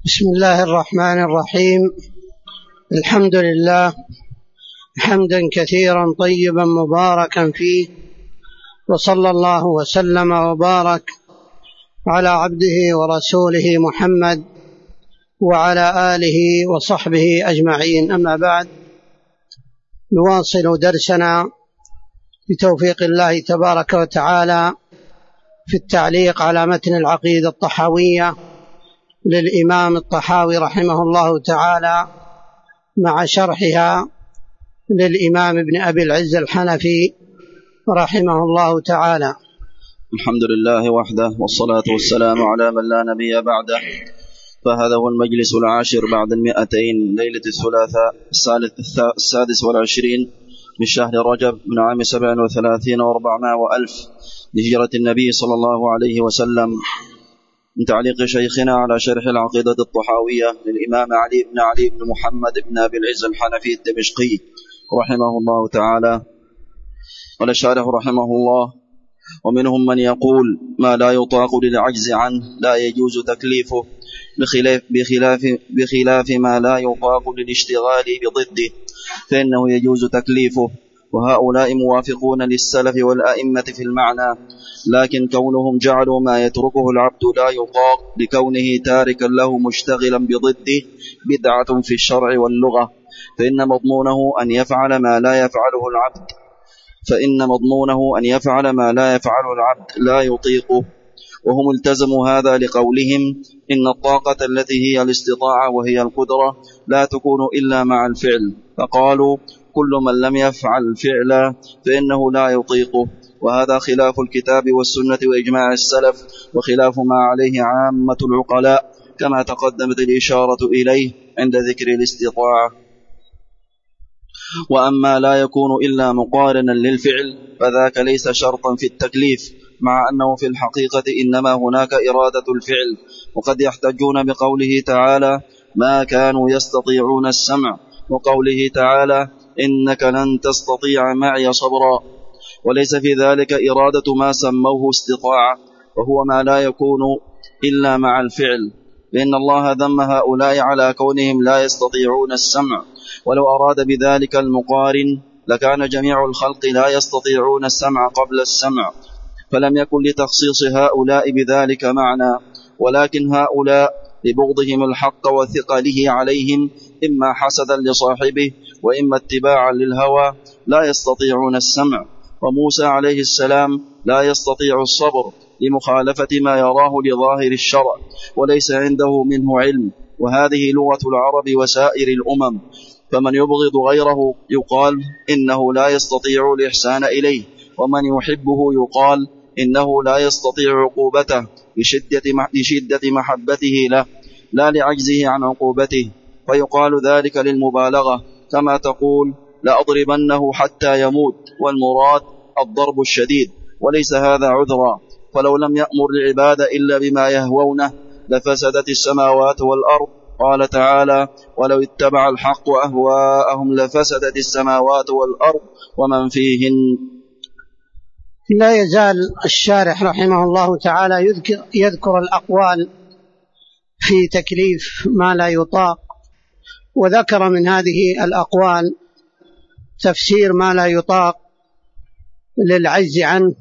بسم الله الرحمن الرحيم. الحمد لله حمدا كثيرا طيبا مباركا فيه، وصلى الله وسلم وبارك على عبده ورسوله محمد وعلى آله وصحبه أجمعين. أما بعد، نواصل درسنا بتوفيق الله تبارك وتعالى في التعليق على متن العقيدة الطحاوية للإمام الطحاوي رحمه الله تعالى، مع شرحها للإمام ابن أبي العز الحنفي رحمه الله تعالى. الحمد لله وحده، والصلاة والسلام على من لا نبي بعده. فهذا هو المجلس العاشر بعد 200 ليلة الثلاثاء 26 من شهر رجب من عام 37 و400 لهجرة النبي صلى الله عليه وسلم، من تعليق شيخنا على شرح العقيدة الطحاوية للإمام علي بن محمد بن أبي العز الحنفي الدمشقي رحمه الله تعالى. والشارح رحمه الله: ومنهم من يقول ما لا يطاق للعجز عنه لا يجوز تكليفه، بخلاف ما لا يطاق للاشتغال بضده فإنه يجوز تكليفه، وهؤلاء موافقون للسلف والأئمة في المعنى، لكن كونهم جعلوا ما يتركه العبد لا يطاق لكونه تاركا له مشتغلا بضده بدعة في الشرع واللغة، فإن مضمونه أن يفعل ما لا يفعله العبد لا يطيقه. وهم التزموا هذا لقولهم إن الطاقة التي هي الاستطاعة وهي القدرة لا تكون إلا مع الفعل، فقالوا كل من لم يفعل الفعل فإنه لا يطيقه، وهذا خلاف الكتاب والسنة وإجماع السلف، وخلاف ما عليه عامة العقلاء، كما تقدمت الإشارة إليه عند ذكر الاستطاعة. وأما لا يكون إلا مقارنا للفعل فذاك ليس شرطا في التكليف، مع أنه في الحقيقة إنما هناك إرادة الفعل. وقد يحتجون بقوله تعالى ما كانوا يستطيعون السمع، وقوله تعالى إنك لن تستطيع معي صبرا، وليس في ذلك إرادة ما سموه استطاعة، وهو ما لا يكون إلا مع الفعل، لأن الله ذم هؤلاء على كونهم لا يستطيعون السمع، ولو أراد بذلك المقارن لكان جميع الخلق لا يستطيعون السمع قبل السمع، فلم يكن لتخصيص هؤلاء بذلك معنى، ولكن هؤلاء لبغضهم الحق وثقله عليهم إما حسدا لصاحبه وإما اتباعا للهوى لا يستطيعون السمع. وموسى عليه السلام لا يستطيع الصبر لمخالفة ما يراه لظاهر الشرع وليس عنده منه علم، وهذه لغة العرب وسائر الأمم، فمن يبغض غيره يقال إنه لا يستطيع الإحسان إليه، ومن يحبه يقال إنه لا يستطيع عقوبته لشدة محبته له لا لعجزه عن عقوبته، فيقال ذلك للمبالغة، كما تقول لأضربنه حتى يموت، والمراد الضرب الشديد، وليس هذا عذرا. فلو لم يأمر العباد إلا بما يهوونه لفسدت السماوات والأرض، قال تعالى ولو اتبع الحق أهواءهم لفسدت السماوات والأرض ومن فيهن. لا يزال الشارح رحمه الله تعالى يذكر الأقوال في تكليف ما لا يطاق، وذكر من هذه الأقوال تفسير ما لا يطاق للعجز عنه،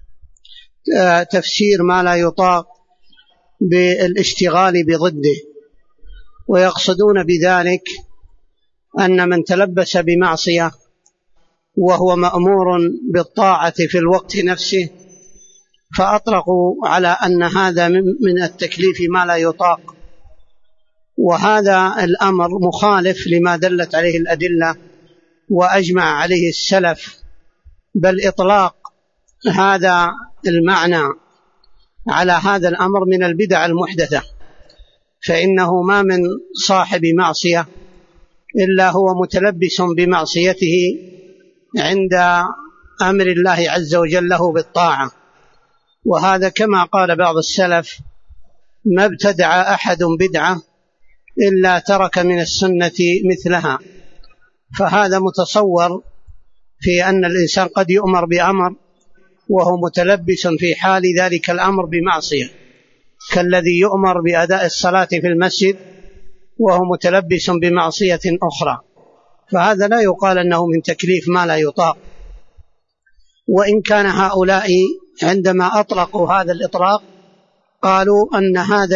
تفسير ما لا يطاق بالاشتغال بضده، ويقصدون بذلك أن من تلبس بمعصية وهو مأمور بالطاعة في الوقت نفسه فأطلقوا على أن هذا من التكليف ما لا يطاق، وهذا الأمر مخالف لما دلت عليه الأدلة وأجمع عليه السلف، بل إطلاق هذا المعنى على هذا الأمر من البدع المحدثة، فإنه ما من صاحب معصية إلا هو متلبس بمعصيته عند أمر الله عز وجل له بالطاعة، وهذا كما قال بعض السلف ما ابتدع أحد بدعة إلا ترك من السنة مثلها، فهذا متصور في أن الإنسان قد يؤمر بأمر وهو متلبس في حال ذلك الأمر بمعصية، كالذي يؤمر بأداء الصلاة في المسجد وهو متلبس بمعصية أخرى، فهذا لا يقال أنه من تكليف ما لا يطاق. وإن كان هؤلاء عندما أطلقوا هذا الإطلاق قالوا أن هذا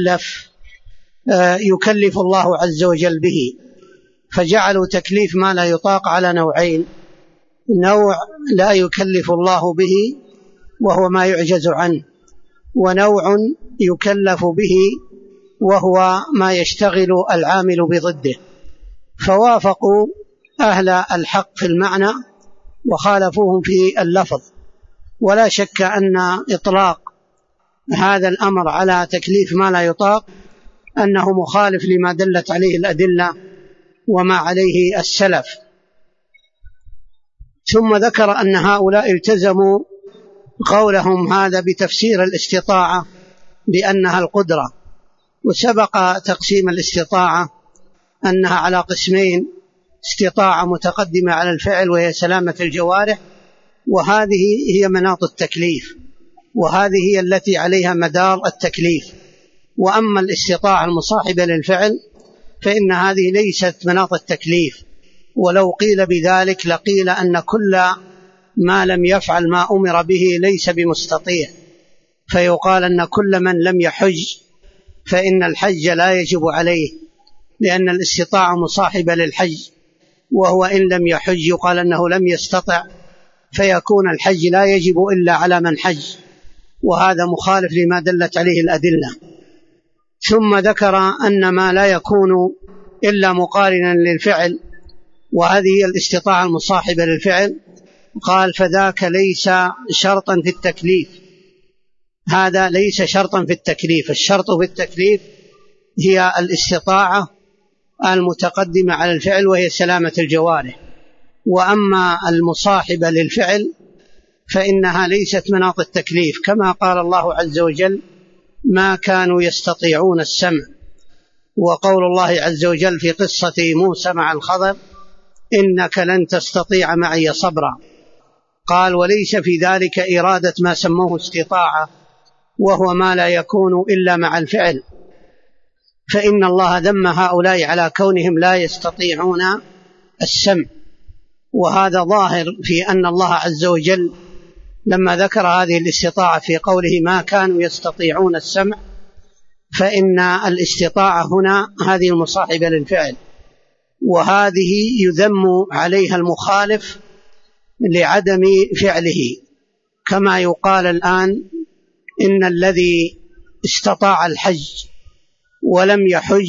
يكلف الله عز وجل به، فجعلوا تكليف ما لا يطاق على نوعين: نوع لا يكلف الله به وهو ما يعجز عنه، ونوع يكلف به وهو ما يشتغل العامل بضده. فوافقوا أهل الحق في المعنى وخالفوهم في اللفظ. ولا شك أن إطلاق هذا الأمر على تكليف ما لا يطاق أنه مخالف لما دلت عليه الأدلة وما عليه السلف. ثم ذكر أن هؤلاء التزموا قولهم هذا بتفسير الاستطاعة بأنها القدرة. وسبق تقسيم الاستطاعة أنها على قسمين: استطاعة متقدمة على الفعل وهي سلامة الجوارح، وهذه هي مناط التكليف، وهذه هي التي عليها مدار التكليف. وأما الاستطاعة المصاحبة للفعل فإن هذه ليست مناط التكليف، ولو قيل بذلك لقيل أن كل ما لم يفعل ما أمر به ليس بمستطيع، فيقال أن كل من لم يحج فإن الحج لا يجب عليه، لأن الاستطاعة مصاحبة للحج، وهو إن لم يحج يقال أنه لم يستطع، فيكون الحج لا يجب إلا على من حج، وهذا مخالف لما دلت عليه الأدلة. ثم ذكر أن ما لا يكون إلا مقارنا للفعل، وهذه الاستطاعة المصاحبة للفعل، قال فذاك ليس شرطا في التكليف. هذا ليس شرطا في التكليف، الشرط في التكليف هي الاستطاعة المتقدمة على الفعل وهي سلامة الجوارح. وأما المصاحبة للفعل فإنها ليست مناط التكليف، كما قال الله عز وجل: ما كانوا يستطيعون السمع. وقول الله عز وجل في قصة موسى مع الخضر: إنك لن تستطيع معي صبرا. قال: وليس في ذلك إرادة ما سموه استطاعة، وهو ما لا يكون إلا مع الفعل، فإن الله ذم هؤلاء على كونهم لا يستطيعون السمع. وهذا ظاهر في أن الله عز وجل لما ذكر هذه الاستطاعة في قوله ما كانوا يستطيعون السمع، فإن الاستطاعة هنا هذه المصاحبة للفعل، وهذه يذم عليها المخالف لعدم فعله، كما يقال الآن إن الذي استطاع الحج ولم يحج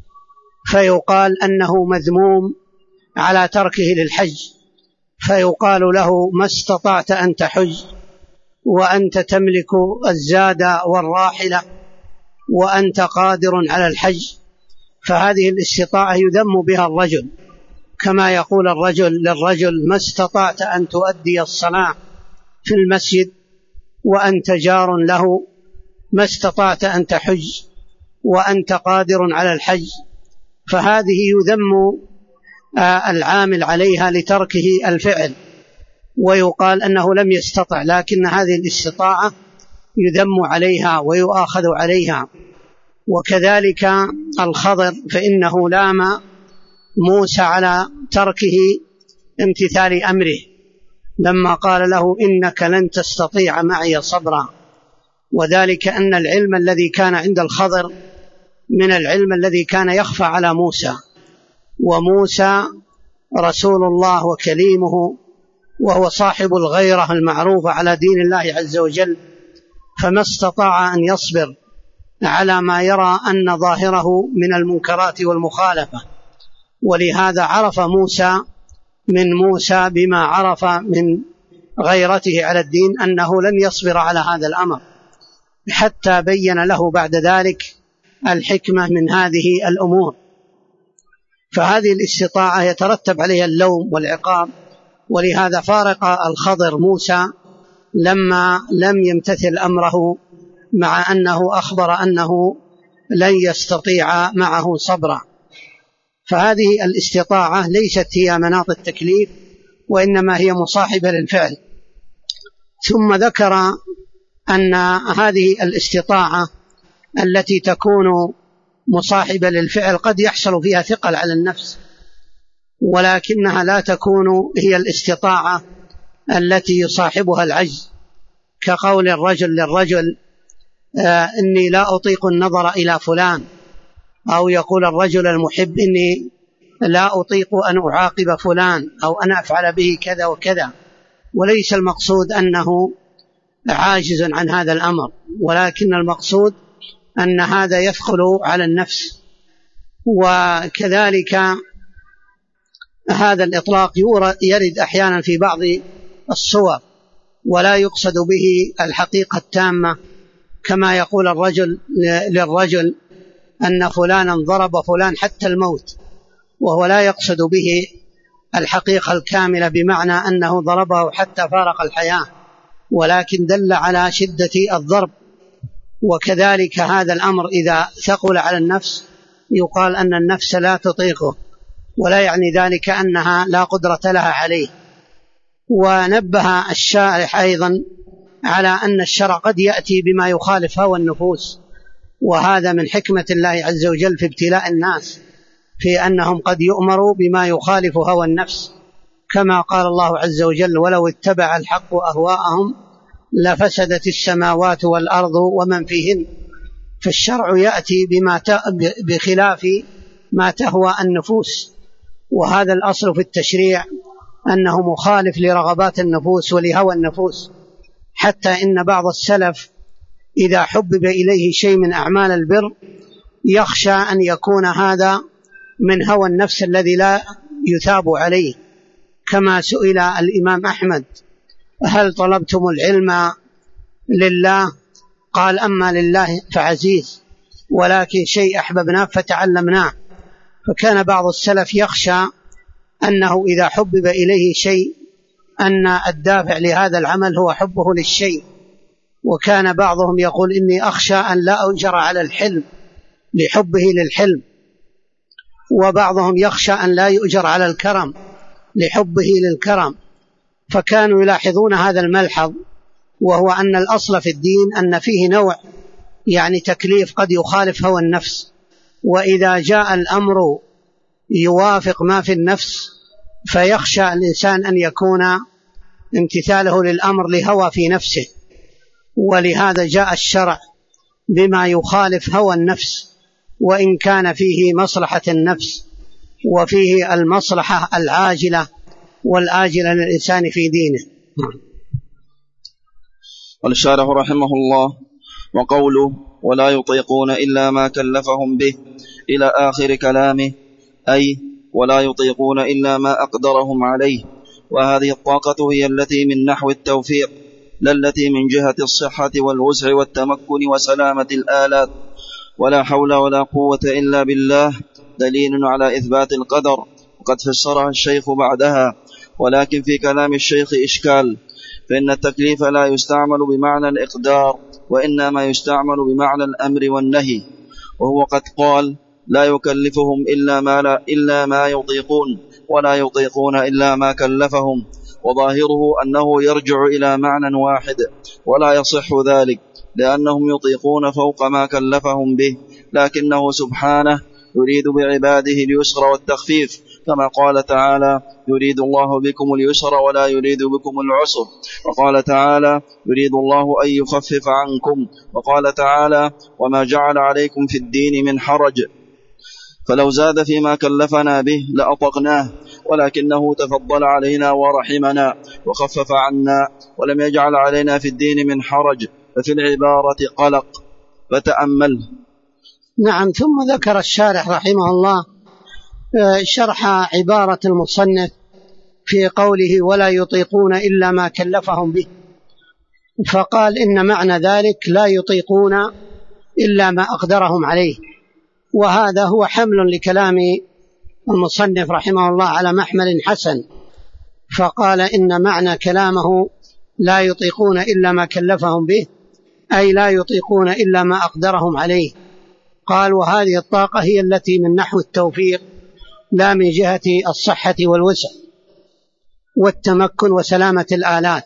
فيقال أنه مذموم على تركه للحج، فيقال له: ما استطعت أن تحج وأنت تملك الزاد والراحلة وأنت قادر على الحج. فهذه الاستطاعة يذم بها الرجل، كما يقول الرجل للرجل: ما استطعت أن تؤدي الصلاة في المسجد وأنت جار له، ما استطعت أن تحج وأنت قادر على الحج. فهذه يذم العامل عليها لتركه الفعل، ويقال أنه لم يستطع، لكن هذه الاستطاعة يذم عليها ويؤاخذ عليها. وكذلك الخضر، فإنه لام موسى على تركه امتثال أمره لما قال له: إنك لن تستطيع معي صبرا. وذلك أن العلم الذي كان عند الخضر من العلم الذي كان يخفى على موسى، وموسى رسول الله وكليمه، وهو صاحب الغيرة المعروفة على دين الله عز وجل، فما استطاع أن يصبر على ما يرى أن ظاهره من المنكرات والمخالفة. ولهذا عرف موسى من موسى بما عرف من غيرته على الدين أنه لن يصبر على هذا الأمر، حتى بين له بعد ذلك الحكمة من هذه الأمور. فهذه الاستطاعة يترتب عليها اللوم والعقاب، ولهذا فارق الخضر موسى لما لم يمتثل أمره، مع أنه أخبر أنه لن يستطيع معه صبرا. فهذه الاستطاعة ليست هي مناط التكليف، وإنما هي مصاحبة للفعل. ثم ذكر أن هذه الاستطاعة التي تكون مصاحبة للفعل قد يحصل فيها ثقل على النفس، ولكنها لا تكون هي الاستطاعة التي يصاحبها العجز، كقول الرجل للرجل إني لا أطيق النظر إلى فلان، أو يقول الرجل المحب إني لا أطيق أن أعاقب فلان أو أن أفعل به كذا وكذا، وليس المقصود أنه عاجز عن هذا الأمر، ولكن المقصود أن هذا يثقل على النفس. وكذلك هذا الإطلاق يرد أحيانا في بعض الصور ولا يقصد به الحقيقة التامة، كما يقول الرجل للرجل أن فلانا ضرب فلان حتى الموت، وهو لا يقصد به الحقيقة الكاملة بمعنى أنه ضربه حتى فارق الحياة، ولكن دل على شدة الضرب. وكذلك هذا الأمر إذا ثقل على النفس يقال أن النفس لا تطيقه، ولا يعني ذلك أنها لا قدرة لها عليه. ونبه الشارح أيضا على أن الشرع قد يأتي بما يخالف هوى النفوس، وهذا من حكمة الله عز وجل في ابتلاء الناس، في أنهم قد يؤمروا بما يخالف هوى النفس، كما قال الله عز وجل ولو اتبع الحق أهواءهم لفسدت السماوات والأرض ومن فيهن. فالشرع يأتي بخلاف ما تهوى النفوس، وهذا الأصل في التشريع أنه مخالف لرغبات النفوس ولهوى النفوس، حتى إن بعض السلف إذا حبب إليه شيء من أعمال البر يخشى أن يكون هذا من هوى النفس الذي لا يثاب عليه، كما سئل الإمام أحمد هل طلبتم العلم لله؟ قال أما لله فعزيز، ولكن شيء أحببناه فتعلمناه. فكان بعض السلف يخشى أنه إذا حبب إليه شيء أن الدافع لهذا العمل هو حبه للشيء، وكان بعضهم يقول إني أخشى أن لا أجر على الحلم لحبه للحلم، وبعضهم يخشى أن لا يؤجر على الكرم لحبه للكرم. فكانوا يلاحظون هذا الملحظ، وهو أن الأصل في الدين أن فيه نوع يعني تكليف قد يخالف هوى النفس، وإذا جاء الأمر يوافق ما في النفس فيخشى الإنسان أن يكون امتثاله للأمر لهوى في نفسه، ولهذا جاء الشرع بما يخالف هوى النفس، وإن كان فيه مصلحة النفس وفيه المصلحة العاجلة والآجلة للإنسان في دينه. والشارح رحمه الله وقوله ولا يطيقون إلا ما كلفهم به إلى آخر كلامه، أي ولا يطيقون إلا ما أقدرهم عليه، وهذه الطاقة هي التي من نحو التوفيق، لا التي من جهة الصحة والوسع والتمكن وسلامة الآلات. ولا حول ولا قوة إلا بالله دليل على إثبات القدر، وقد فسرها الشيخ بعدها. ولكن في كلام الشيخ إشكال، فإن التكليف لا يستعمل بمعنى الإقدار، وإنما يستعمل بمعنى الأمر والنهي، وهو قد قال لا يكلفهم إلا ما يطيقون، ولا يطيقون إلا ما كلفهم، وظاهره أنه يرجع إلى معنى واحد، ولا يصح ذلك، لأنهم يطيقون فوق ما كلفهم به، لكنه سبحانه يريد بعباده اليسر والتخفيف، كما قال تعالى يريد الله بكم اليسر ولا يريد بكم العسر، وقال تعالى يريد الله أن يخفف عنكم، وقال تعالى وما جعل عليكم في الدين من حرج، فلو زاد فيما كلفنا به لأطقناه، ولكنه تفضل علينا ورحمنا وخفف عنا، ولم يجعل علينا في الدين من حرج، ففي العبارة قلق، فتأمل. نعم. ثم ذكر الشارح رحمه الله شرح عبارة المصنف في قوله ولا يطيقون إلا ما كلفهم به، فقال إن معنى ذلك لا يطيقون إلا ما أقدرهم عليه، وهذا هو حمل لكلام المصنف رحمه الله على محمل حسن، فقال إن معنى كلامه لا يطيقون إلا ما كلفهم به أي لا يطيقون إلا ما أقدرهم عليه. قال وهذه الطاقة هي التي من نحو التوفيق، لا من جهة الصحة والوسع والتمكن وسلامة الآلات.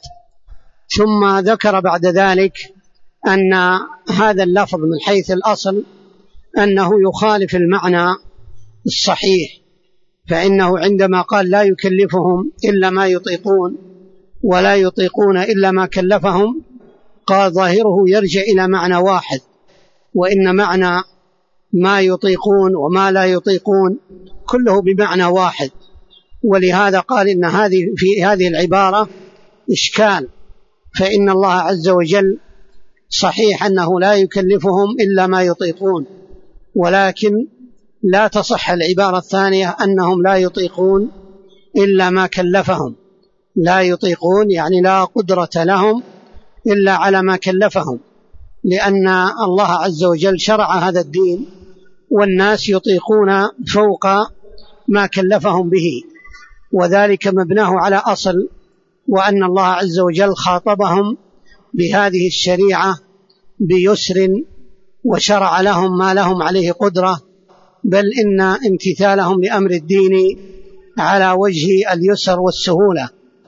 ثم ذكر بعد ذلك أن هذا اللفظ من حيث الأصل أنه يخالف المعنى الصحيح، فإنه عندما قال لا يكلفهم إلا ما يطيقون ولا يطيقون إلا ما كلفهم، قال ظاهره يرجع إلى معنى واحد، وإن معنى ما يطيقون وما لا يطيقون كله بمعنى واحد. ولهذا قال إن في هذه العبارة إشكال، فإن الله عز وجل صحيح أنه لا يكلفهم إلا ما يطيقون، ولكن لا تصح العبارة الثانية أنهم لا يطيقون إلا ما كلفهم. لا يطيقون يعني لا قدرة لهم إلا على ما كلفهم، لأن الله عز وجل شرع هذا الدين والناس يطيقون فوق ما كلفهم به، وذلك مبناه على أصل، وأن الله عز وجل خاطبهم بهذه الشريعة بيسر وشرع لهم ما لهم عليه قدرة، بل إن امتثالهم لأمر الدين على وجه اليسر والسهولة،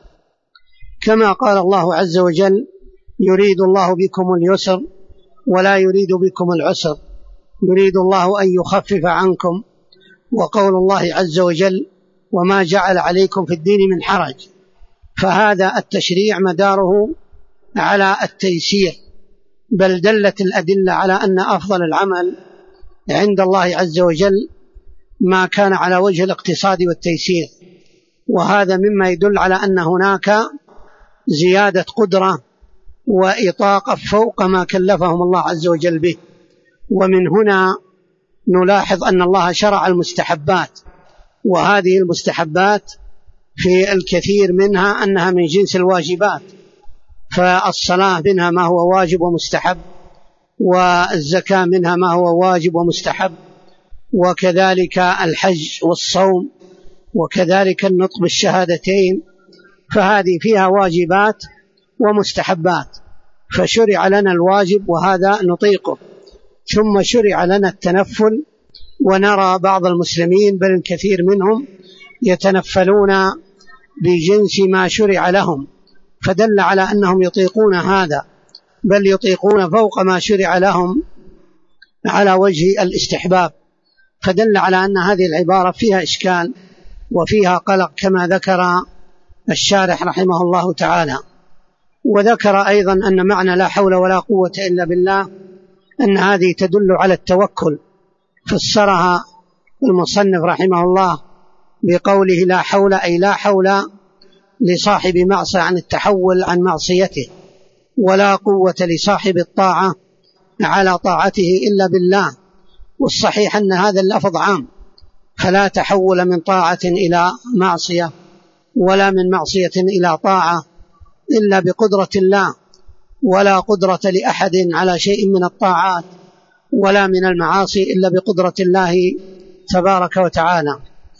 كما قال الله عز وجل يريد الله بكم اليسر ولا يريد بكم العسر يريد الله أن يخفف عنكم. وقول الله عز وجل وما جعل عليكم في الدين من حرج، فهذا التشريع مداره على التيسير، بل دلت الأدلة على أن أفضل العمل عند الله عز وجل ما كان على وجه الاقتصاد والتيسير، وهذا مما يدل على أن هناك زيادة قدرة وإطاقة فوق ما كلفهم الله عز وجل به. ومن هنا نلاحظ أن الله شرع المستحبات، وهذه المستحبات في الكثير منها أنها من جنس الواجبات، فالصلاة منها ما هو واجب ومستحب، والزكاة منها ما هو واجب ومستحب، وكذلك الحج والصوم، وكذلك النطق بالشهادتين، فهذه فيها واجبات ومستحبات، فشرع لنا الواجب وهذا نطيقه، ثم شرع لنا التنفل، ونرى بعض المسلمين بل الكثير منهم يتنفلون بجنس ما شرع لهم، فدل على أنهم يطيقون هذا، بل يطيقون فوق ما شرع لهم على وجه الاستحباب، فدل على أن هذه العبارة فيها إشكال وفيها قلق كما ذكر الشارح رحمه الله تعالى. وذكر أيضا أن معنى لا حول ولا قوة إلا بالله أن هذه تدل على التوكل، فسرها المصنف رحمه الله بقوله لا حول، أي لا حول لصاحب معصية عن التحول عن معصيته، ولا قوة لصاحب الطاعة على طاعته إلا بالله. والصحيح أن هذا اللفظ عام، فلا تحول من طاعة إلى معصية ولا من معصية إلى طاعة إلا بقدرة الله، ولا قدرة لأحد على شيء من الطاعات ولا من المعاصي إلا بقدرة الله تبارك وتعالى.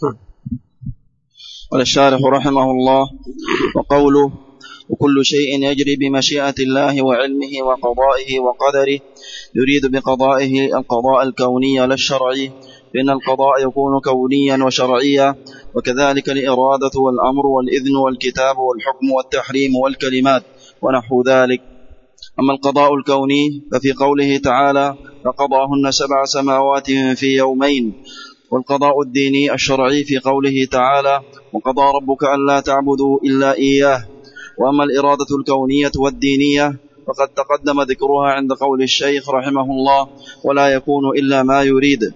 قال الشارح رحمه الله: وقوله وكل شيء يجري بمشيئة الله وعلمه وقضائه وقدره، يريد بقضائه القضاء الكوني لا الشرعي، لأن القضاء يكون كونيا وشرعيا، وكذلك الإرادة والأمر والإذن والكتاب والحكم والتحريم والكلمات ونحو ذلك. أما القضاء الكوني ففي قوله تعالى فقضاهن 7 سماوات في يومين، والقضاء الديني الشرعي في قوله تعالى وقضى ربك ألا تعبدوا إلا إياه. وأما الإرادة الكونية والدينية فقد تقدم ذكرها عند قول الشيخ رحمه الله ولا يكون إلا ما يريد.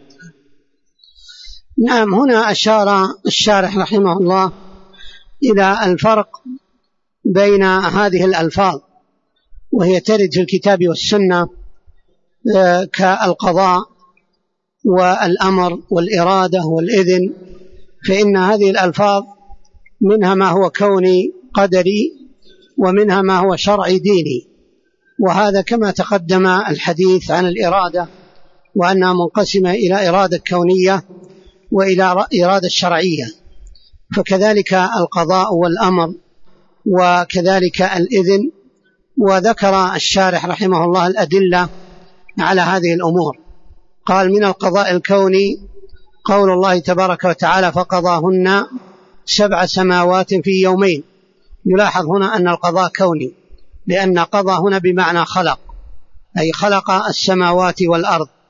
نعم، هنا أشار الشارح رحمه الله إلى الفرق بين هذه الألفاظ، وهي ترد في الكتاب والسنة كالقضاء والأمر والإرادة والإذن، فإن هذه الألفاظ منها ما هو كوني قدري ومنها ما هو شرعي ديني، وهذا كما تقدم الحديث عن الإرادة وأنها منقسمة إلى إرادة كونية وإلى إرادة شرعية، فكذلك القضاء والأمر وكذلك الإذن. وذكر الشارح رحمه الله الأدلة على هذه الأمور، قال من القضاء الكوني قول الله تبارك وتعالى فقضاهن 7 سماوات في يومين. يلاحظ هنا أن القضاء كوني، لأن قضى هنا بمعنى خلق، أي خلق السماوات والأرض،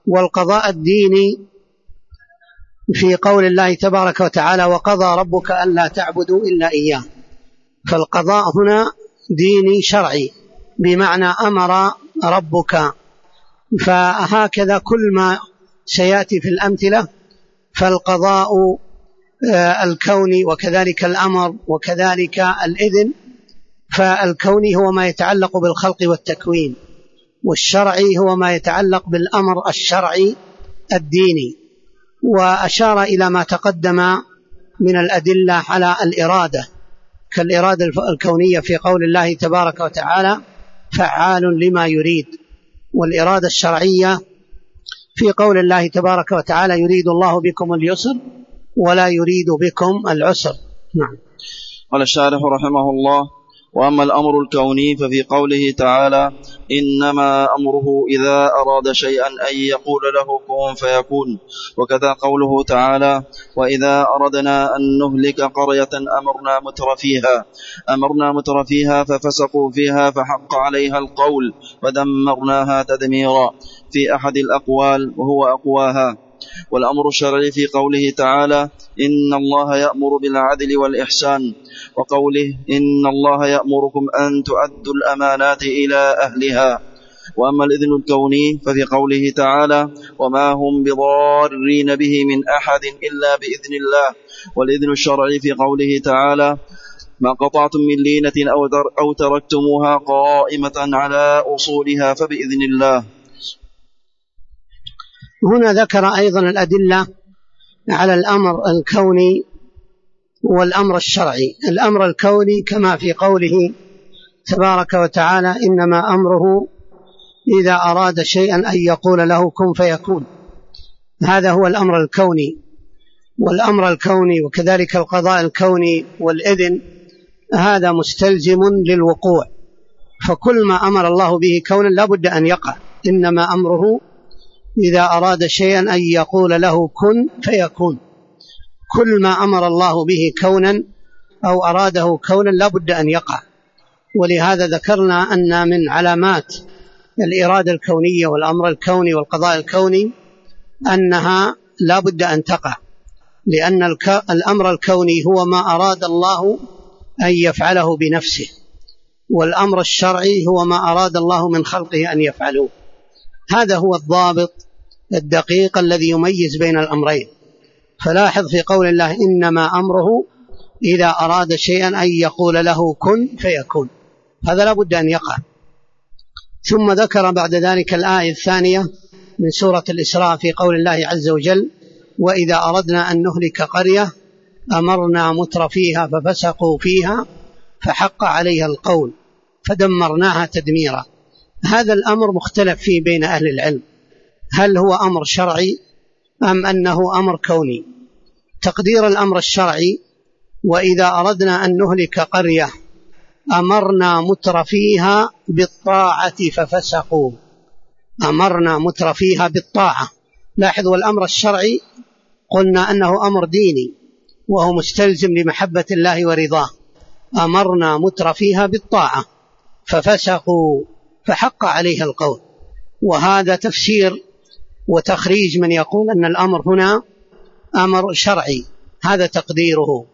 والقضاء الديني في قول الله تبارك وتعالى وقضى ربك ألا تعبدوا إلا إياه، فالقضاء هنا ديني شرعي بمعنى أمر ربك. فهكذا كل ما سيأتي في الأمثلة، فالقضاء الكوني وكذلك الأمر وكذلك الإذن. فالكوني هو ما يتعلق بالخلق والتكوين، والشرعي هو ما يتعلق بالأمر الشرعي الديني. وأشار إلى ما تقدم من الأدلة على الإرادة، كالإرادة الكونية في قول الله تبارك وتعالى فعال لما يريد، والإرادة الشرعية في قول الله تبارك وتعالى يريد الله بكم اليسر ولا يريد بكم العسر. نعم. قال الشارح رحمه الله: وأما الأمر الكوني ففي قوله تعالى إنما أمره إذا أراد شيئا أن يقول له كن فيكون، وكذا قوله تعالى وإذا أردنا أن نهلك قرية أمرنا متر فيها ففسقوا فيها فحق عليها القول ودمرناها تدميرا في أحد الأقوال وهو أقواها. والأمر الشرعي في قوله تعالى إن الله يأمر بالعدل والإحسان، وقوله إن الله يأمركم أن تؤدوا الأمانات إلى أهلها. وأما الإذن الكوني ففي قوله تعالى وما هم بضارين به من أحد إلا بإذن الله. والإذن الشرعي في قوله تعالى ما قطعتم من لينة أو تركتموها قائمة على أصولها فبإذن الله. هنا ذكر أيضا الأدلة على الأمر الكوني والأمر الشرعي. الأمر الكوني كما في قوله تبارك وتعالى إنما أمره إذا أراد شيئا أن يقول له كن فيكون، هذا هو الأمر الكوني. والأمر الكوني وكذلك القضاء الكوني والإذن هذا مستلزم للوقوع، فكل ما أمر الله به كونا لا بد أن يقع. إنما أمره إذا أراد شيئا أن يقول له كن فيكون، كل ما أمر الله به كونا أو أراده كونا لا بد أن يقع. ولهذا ذكرنا أن من علامات الإرادة الكونية والأمر الكوني والقضاء الكوني أنها لا بد أن تقع، لأن الأمر الكوني هو ما أراد الله أن يفعله بنفسه، والأمر الشرعي هو ما أراد الله من خلقه أن يفعلوه. هذا هو الضابط الدقيق الذي يميز بين الأمرين. فلاحظ في قول الله إنما أمره إذا أراد شيئا أن يقول له كن فيكون، هذا لا بد أن يقع. ثم ذكر بعد ذلك الآية الثانية من سورة الإسراء في قول الله عز وجل وإذا أردنا أن نهلك قرية أمرنا متر فيها ففسقوا فيها فحق عليها القول فدمرناها تدميرا. هذا الأمر مختلف فيه بين أهل العلم، هل هو أمر شرعي أم أنه أمر كوني؟ تقدير الأمر الشرعي وإذا أردنا أن نهلك قرية أمرنا متر فيها بالطاعة ففسقوا، أمرنا متر فيها بالطاعة. لاحظ، والأمر الشرعي قلنا أنه أمر ديني وهو مستلزم لمحبة الله ورضاه. أمرنا متر فيها بالطاعة ففسقوا فحق عليها القول. وهذا تفسير وتخريج من يقول أن الأمر هنا أمر شرعي، هذا تقديره.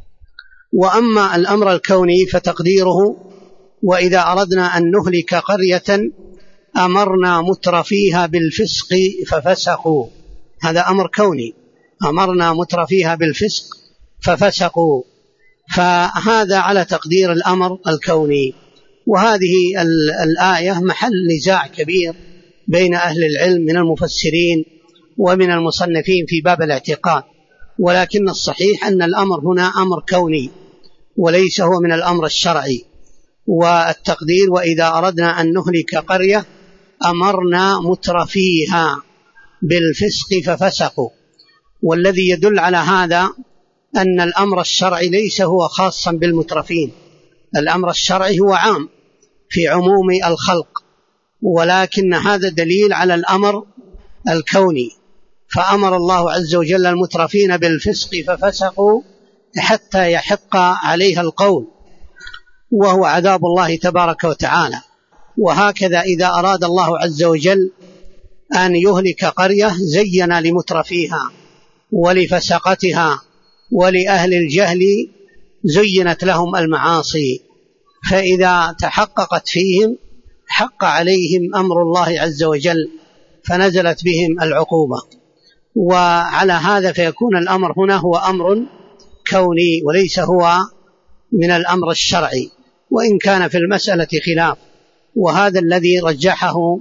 وأما الأمر الكوني فتقديره وإذا أردنا أن نهلك قرية أمرنا متر فيها بالفسق ففسقوا، هذا أمر كوني، أمرنا متر فيها بالفسق ففسقوا، فهذا على تقدير الأمر الكوني. وهذه الآية محل نزاع كبير بين أهل العلم من المفسرين ومن المصنفين في باب الاعتقاد، ولكن الصحيح أن الأمر هنا أمر كوني وليس هو من الأمر الشرعي. والتقدير وإذا أردنا أن نهلك قرية أمرنا متر فيها بالفسق ففسقوا. والذي يدل على هذا أن الأمر الشرعي ليس هو خاصا بالمترفين، الأمر الشرعي هو عام في عموم الخلق، ولكن هذا دليل على الأمر الكوني. فأمر الله عز وجل المترفين بالفسق ففسقوا حتى يحق عليها القول وهو عذاب الله تبارك وتعالى. وهكذا إذا أراد الله عز وجل أن يهلك قرية زين لمترفيها ولفسقتها ولأهل الجهل زينت لهم المعاصي، فإذا تحققت فيهم حق عليهم أمر الله عز وجل فنزلت بهم العقوبة. وعلى هذا فيكون الأمر هنا هو أمر كوني وليس هو من الأمر الشرعي، وإن كان في المسألة خلاف، وهذا الذي رجحه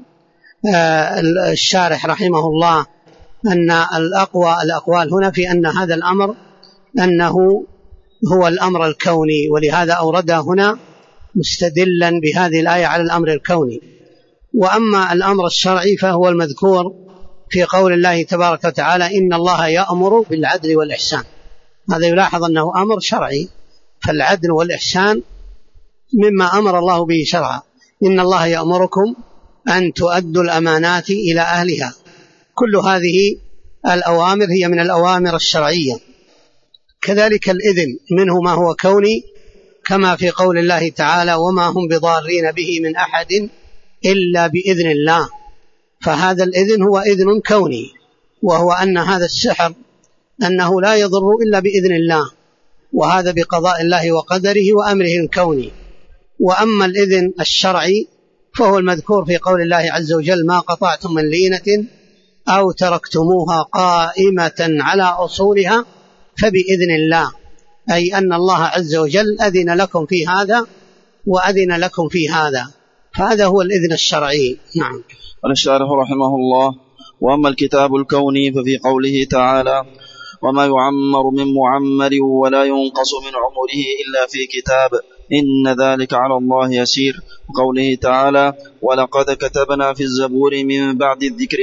الشارح رحمه الله، أن الأقوال هنا في أن هذا الأمر أنه هو الأمر الكوني، ولهذا أورده هنا مستدلا بهذه الآية على الأمر الكوني. وأما الأمر الشرعي فهو المذكور في قول الله تبارك وتعالى إن الله يأمر بالعدل والإحسان. هذا يلاحظ أنه أمر شرعي، فالعدل والإحسان مما أمر الله به شرعا. إن الله يأمركم أن تؤدوا الأمانات إلى أهلها. كل هذه الأوامر هي من الأوامر الشرعية. كذلك الإذن منه ما هو كوني، كما في قول الله تعالى وما هم بضارين به من أحد إلا بإذن الله، فهذا الإذن هو إذن كوني، وهو أن هذا السحر أنه لا يضر إلا بإذن الله، وهذا بقضاء الله وقدره وأمره الكوني. وأما الإذن الشرعي فهو المذكور في قول الله عز وجل ما قطعتم من لينة أو تركتموها قائمة على أصولها فبإذن الله، أي أن الله عز وجل أذن لكم في هذا وأذن لكم في هذا، فهذا هو الإذن الشرعي. نعم. قال الشارح رحمه الله: وأما الكتاب الكوني ففي قوله تعالى وما يعمر من معمر ولا ينقص من عمره إلا في كتاب إن ذلك على الله يسير، وقوله تعالى ولقد كتبنا في الزبور من بعد الذكر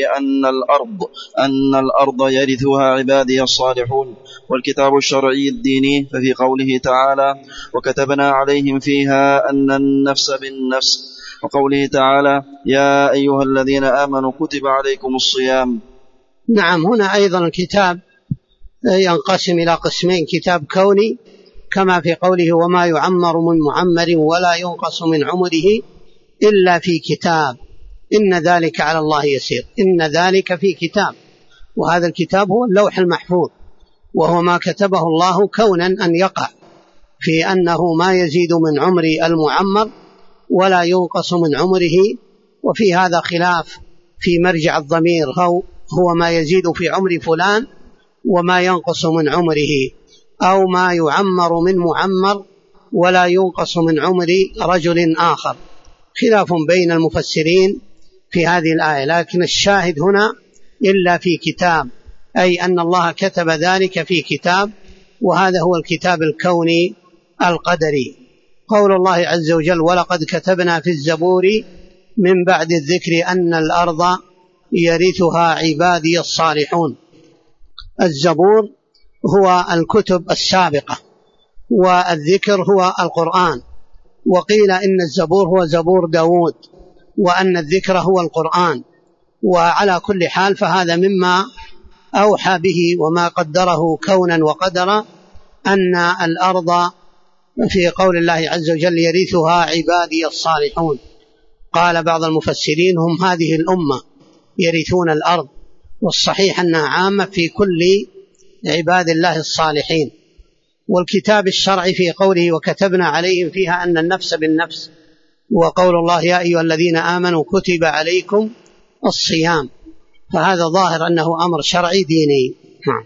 أن الأرض يرثها عبادي الصالحون. والكتاب الشرعي الديني ففي قوله تعالى وكتبنا عليهم فيها أن النفس بالنفس، وقوله تعالى يا أيها الذين آمنوا كتب عليكم الصيام. نعم. هنا أيضا الكتاب ينقسم إلى قسمين: كتاب كوني كما في قوله وما يعمر من معمر ولا ينقص من عمره إلا في كتاب إن ذلك على الله يسير. إن ذلك في كتاب، وهذا الكتاب هو اللوح المحفوظ، وهو ما كتبه الله كونا أن يقع، في أنه ما يزيد من عمر المعمر ولا ينقص من عمره. وفي هذا خلاف في مرجع الضمير، هو ما يزيد في عمر فلان وما ينقص من عمره، أو ما يعمر من معمر ولا ينقص من عمر رجل آخر. خلاف بين المفسرين في هذه الآية، لكن الشاهد هنا إلا في كتاب، أي أن الله كتب ذلك في كتاب، وهذا هو الكتاب الكوني القدري. قول الله عز وجل ولقد كتبنا في الزبور من بعد الذكر أن الأرض يرثها عبادي الصالحون. الزبور هو الكتب السابقة، والذكر هو القرآن، وقيل إن الزبور هو زبور داود، وأن الذكر هو القرآن. وعلى كل حال فهذا مما أوحى به وما قدره كونا وقدرا، أن الأرض في قول الله عز وجل يرثها عبادي الصالحون. قال بعض المفسرين هم هذه الأمة يرثون الأرض، والصحيح أنها عامة في كل عباد الله الصالحين. والكتاب الشرعي في قوله وكتبنا عليهم فيها أن النفس بالنفس، وقول الله يا أيها الذين آمنوا كتب عليكم الصيام، فهذا ظاهر أنه أمر شرعي ديني.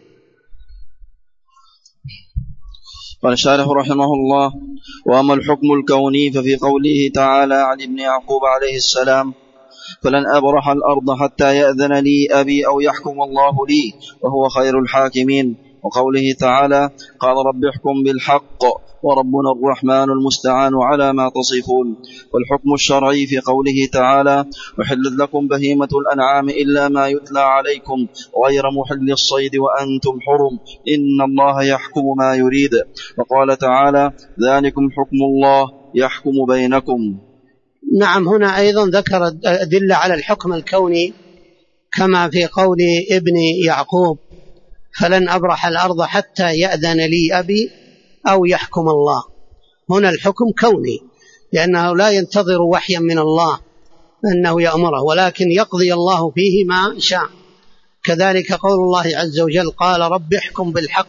قال الشارح رحمه الله: وأما الحكم الكوني ففي قوله تعالى عن ابن يعقوب عليه السلام فلن أبرح الأرض حتى يأذن لي أبي أو يحكم الله لي وهو خير الحاكمين، وقوله تعالى قال رب احكم بالحق وربنا الرحمن المستعان على ما تصفون. والحكم الشرعي في قوله تعالى أحلت لكم بهيمة الأنعام إلا ما يتلى عليكم غير محل الصيد وأنتم حرم إن الله يحكم ما يريد. وقال تعالى ذلكم حكم الله يحكم بينكم. نعم. هنا أيضا ذكر أدلة على الحكم الكوني كما في قول ابن يعقوب فلن أبرح الأرض حتى يأذن لي أبي أو يحكم الله. هنا الحكم كوني، لأنه لا ينتظر وحيا من الله، أنه يأمره، ولكن يقضي الله فيه ما شاء. كذلك قول الله عز وجل قال رب احكم بالحق،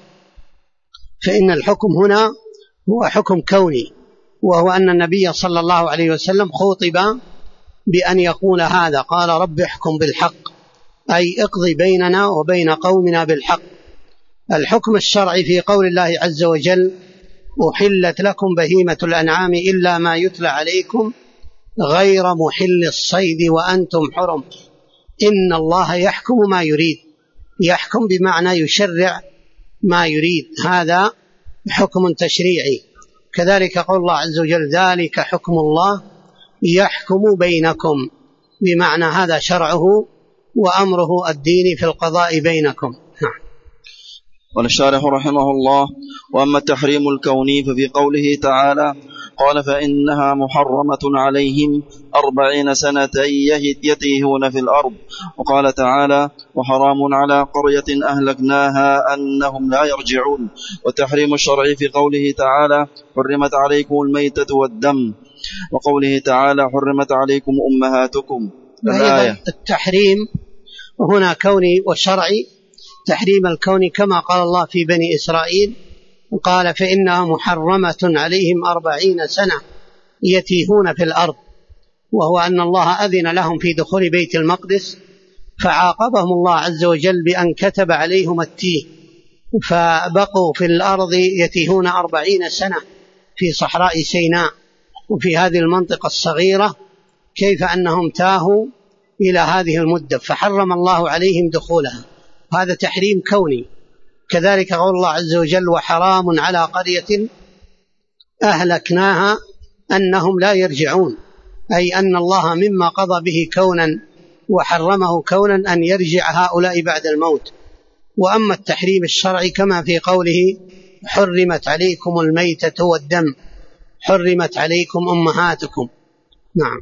فإن الحكم هنا هو حكم كوني، وهو أن النبي صلى الله عليه وسلم خُطب بأن يقول هذا، قال رب احكم بالحق، أي اقضي بيننا وبين قومنا بالحق. الحكم الشرعي في قول الله عز وجل أحلت لكم بهيمة الأنعام إلا ما يتلى عليكم غير محل الصيد وأنتم حرم، إن الله يحكم ما يريد. يحكم بمعنى يشرع ما يريد، هذا حكم تشريعي. كذلك قول الله عز وجل ذلك حكم الله يحكم بينكم، بمعنى هذا شرعه وأمره الديني في القضاء بينكم. قال الشارح رحمه الله: وأما التحريم الكوني ففي قوله تعالى قال فإنها محرمة عليهم 40 سنة يتيهون في الأرض، وقال تعالى وحرام على قرية أهلكناها أنهم لا يرجعون. والتحريم الشرعي في قوله تعالى حرمت عليكم الميتة والدم، وقوله تعالى حرمت عليكم أمهاتكم. التحريم هنا كوني وشرعي. تحريم الكون كما قال الله في بني إسرائيل قال فإنها محرمة عليهم 40 سنة يتيهون في الأرض، وهو أن الله أذن لهم في دخول بيت المقدس، فعاقبهم الله عز وجل بأن كتب عليهم التيه، فبقوا في الأرض يتيهون 40 سنة في صحراء سيناء وفي هذه المنطقة الصغيرة، كيف أنهم تاهوا إلى هذه المدة، فحرم الله عليهم دخولها. هذا تحريم كوني. كذلك قول الله عز وجل وحرام على قرية أهلكناها أنهم لا يرجعون، أي أن الله مما قضى به كونا وحرمه كونا أن يرجع هؤلاء بعد الموت. وأما التحريم الشرعي كما في قوله حرمت عليكم الميتة والدم، حرمت عليكم أمهاتكم. نعم.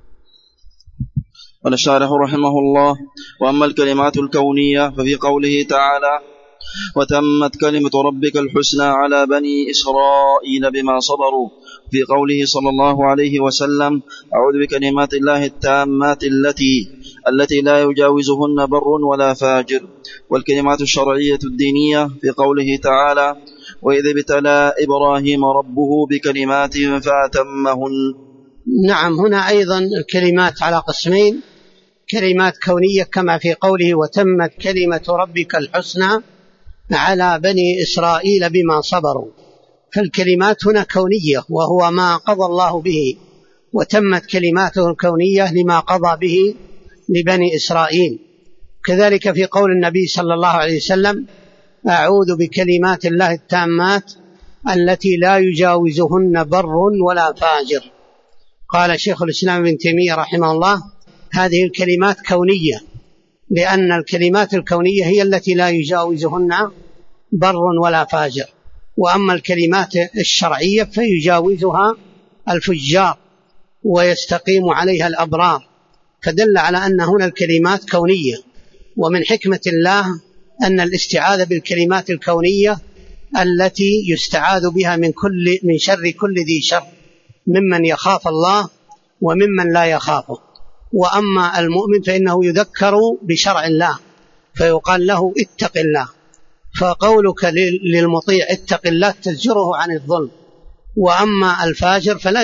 قال الشارح رحمه الله: وأما الكلمات الكونية ففي قوله تعالى وتمت كلمة ربك الحسنى على بني إسرائيل بما صبروا، في قوله صلى الله عليه وسلم أعوذ بكلمات الله التامات التي لا يجاوزهن بر ولا فاجر. والكلمات الشرعية الدينية في قوله تعالى وإذ ابتلى إبراهيم ربه بكلمات فأتمهن. نعم، هنا أيضا الكلمات على قسمين: كلمات كونية كما في قوله وتمت كلمة ربك الحسنى على بني إسرائيل بما صبروا، فالكلمات هنا كونية وهو ما قضى الله به، وتمت كلماته الكونية لما قضى به لبني إسرائيل. كذلك في قول النبي صلى الله عليه وسلم أعوذ بكلمات الله التامات التي لا يجاوزهن بر ولا فاجر. قال شيخ الإسلام ابن تيمية رحمه الله هذه الكلمات كونية، لأن الكلمات الكونية هي التي لا يجاوزهن بر ولا فاجر، وأما الكلمات الشرعية فيجاوزها الفجار ويستقيم عليها الأبرار، فدل على أن هنا الكلمات كونية. ومن حكمة الله أن الاستعاذة بالكلمات الكونية التي يستعاذ بها من شر كل ذي شر، ممن يخاف الله وممن لا يخافه. وأما المؤمن فإنه يذكر بشرع الله فيقال له اتق الله، فقولك للمطيع اتق الله تزجره عن الظلم، وأما الفاجر فلا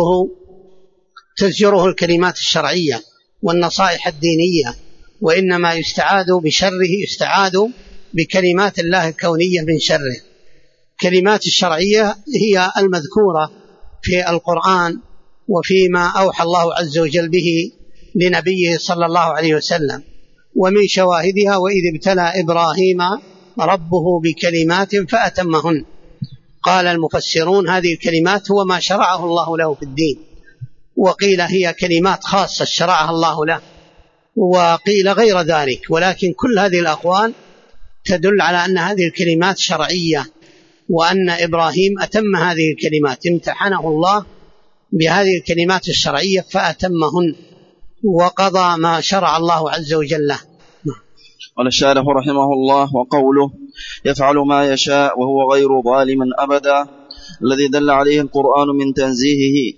تزجره الكلمات الشرعية والنصائح الدينية، وإنما يستعاذ بشره يستعاذ بكلمات الله الكونية من شره. كلمات الشرعية هي المذكورة في القرآن وفيما أوحى الله عز وجل به لنبيه صلى الله عليه وسلم، ومن شواهدها وإذ ابتلى إبراهيم ربه بكلمات فأتمهن. قال المفسرون هذه الكلمات هو ما شرعه الله له في الدين، وقيل هي كلمات خاصة شرعها الله له، وقيل غير ذلك، ولكن كل هذه الأقوال تدل على أن هذه الكلمات شرعية، وأن إبراهيم أتم هذه الكلمات، امتحنه الله بهذه الكلمات الشرعية فأتمهن وقضى ما شرع الله عز وجل له. قال الشارح رحمه الله: وقوله يفعل ما يشاء وهو غير ظالم أبدا الذي دل عليه القرآن من تنزيهه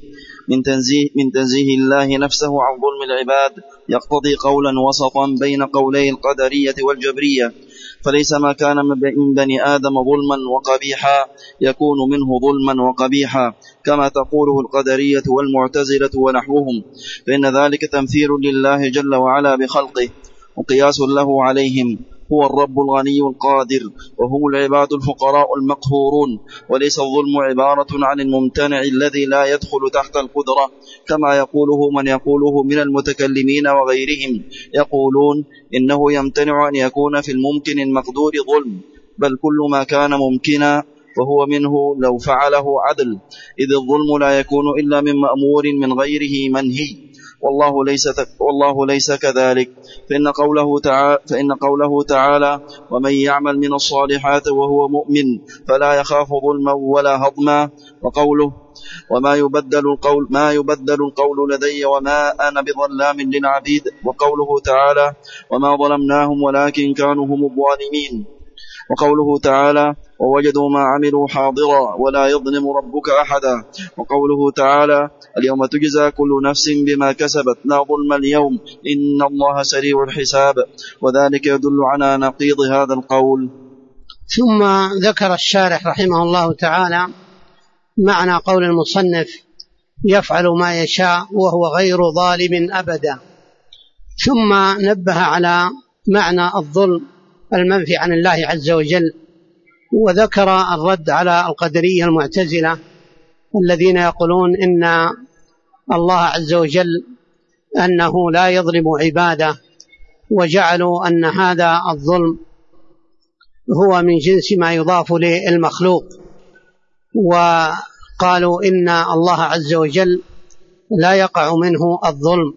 من تنزيه الله نفسه عن ظلم العباد يقتضي قولا وسطا بين قولي القدرية والجبرية، فليس ما كان من بني آدم ظلما وقبيحا يكون منه ظلما وقبيحا كما تقوله القدرية والمعتزلة ونحوهم، فإن ذلك تمثيل لله جل وعلا بخلقه وقياس له عليهم. هو الرب الغني القادر وهم العباد الفقراء المقهورون، وليس الظلم عبارة عن الممتنع الذي لا يدخل تحت القدرة كما يقوله من يقوله من المتكلمين وغيرهم، يقولون إنه يمتنع أن يكون في الممكن المقدور ظلم، بل كل ما كان ممكنا وهو منه لو فعله عدل، إذ الظلم لا يكون إلا من مأمور من غيره منهي، والله ليس كذلك. فإن قوله تعالى ومن يعمل من الصالحات وهو مؤمن فلا يخاف ظلما ولا هضما، وقوله وما يبدل القول لدي وما أنا بظلام للعبيد، وقوله تعالى وما ظلمناهم ولكن كانوا هم الظالمين، وقوله تعالى ووجدوا ما عملوا حاضرا ولا يظلم ربك أحدا، وقوله تعالى اليوم تجزى كل نفس بما كسبت لا ظلم اليوم إن الله سريع الحساب، وذلك يدل على نقيض هذا القول. ثم ذكر الشارح رحمه الله تعالى معنى قول المصنف يفعل ما يشاء وهو غير ظالم أبدا، ثم نبه على معنى الظلم المنفي عن الله عز وجل، وذكر الرد على القدرية المعتزلة الذين يقولون إن الله عز وجل أنه لا يظلم عباده، وجعلوا أن هذا الظلم هو من جنس ما يضاف للمخلوق، وقالوا إن الله عز وجل لا يقع منه الظلم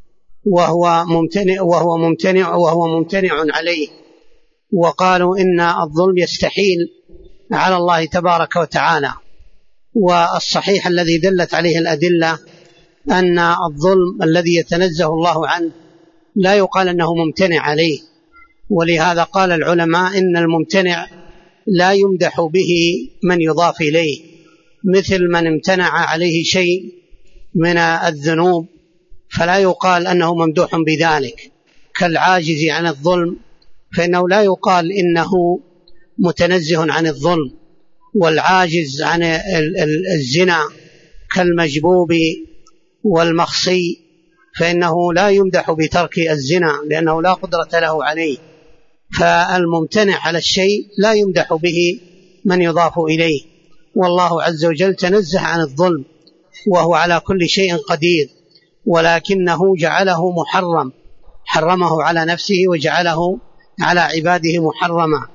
وهو ممتنع عليه، وقالوا إن الظلم يستحيل على الله تبارك وتعالى. والصحيح الذي دلت عليه الأدلة أن الظلم الذي يتنزه الله عنه لا يقال أنه ممتنع عليه، ولهذا قال العلماء إن الممتنع لا يمدح به من يضاف إليه، مثل من امتنع عليه شيء من الذنوب فلا يقال أنه ممدوح بذلك، كالعاجز عن الظلم فإنه لا يقال إنه متنزه عن الظلم، والعاجز عن الزنا كالمجبوب والمخصي فإنه لا يمدح بترك الزنا لأنه لا قدرة له عليه، فالممتنع على الشيء لا يمدح به من يضاف إليه. والله عز وجل تنزه عن الظلم وهو على كل شيء قدير، ولكنه جعله محرم، حرمه على نفسه وجعله على عباده محرما.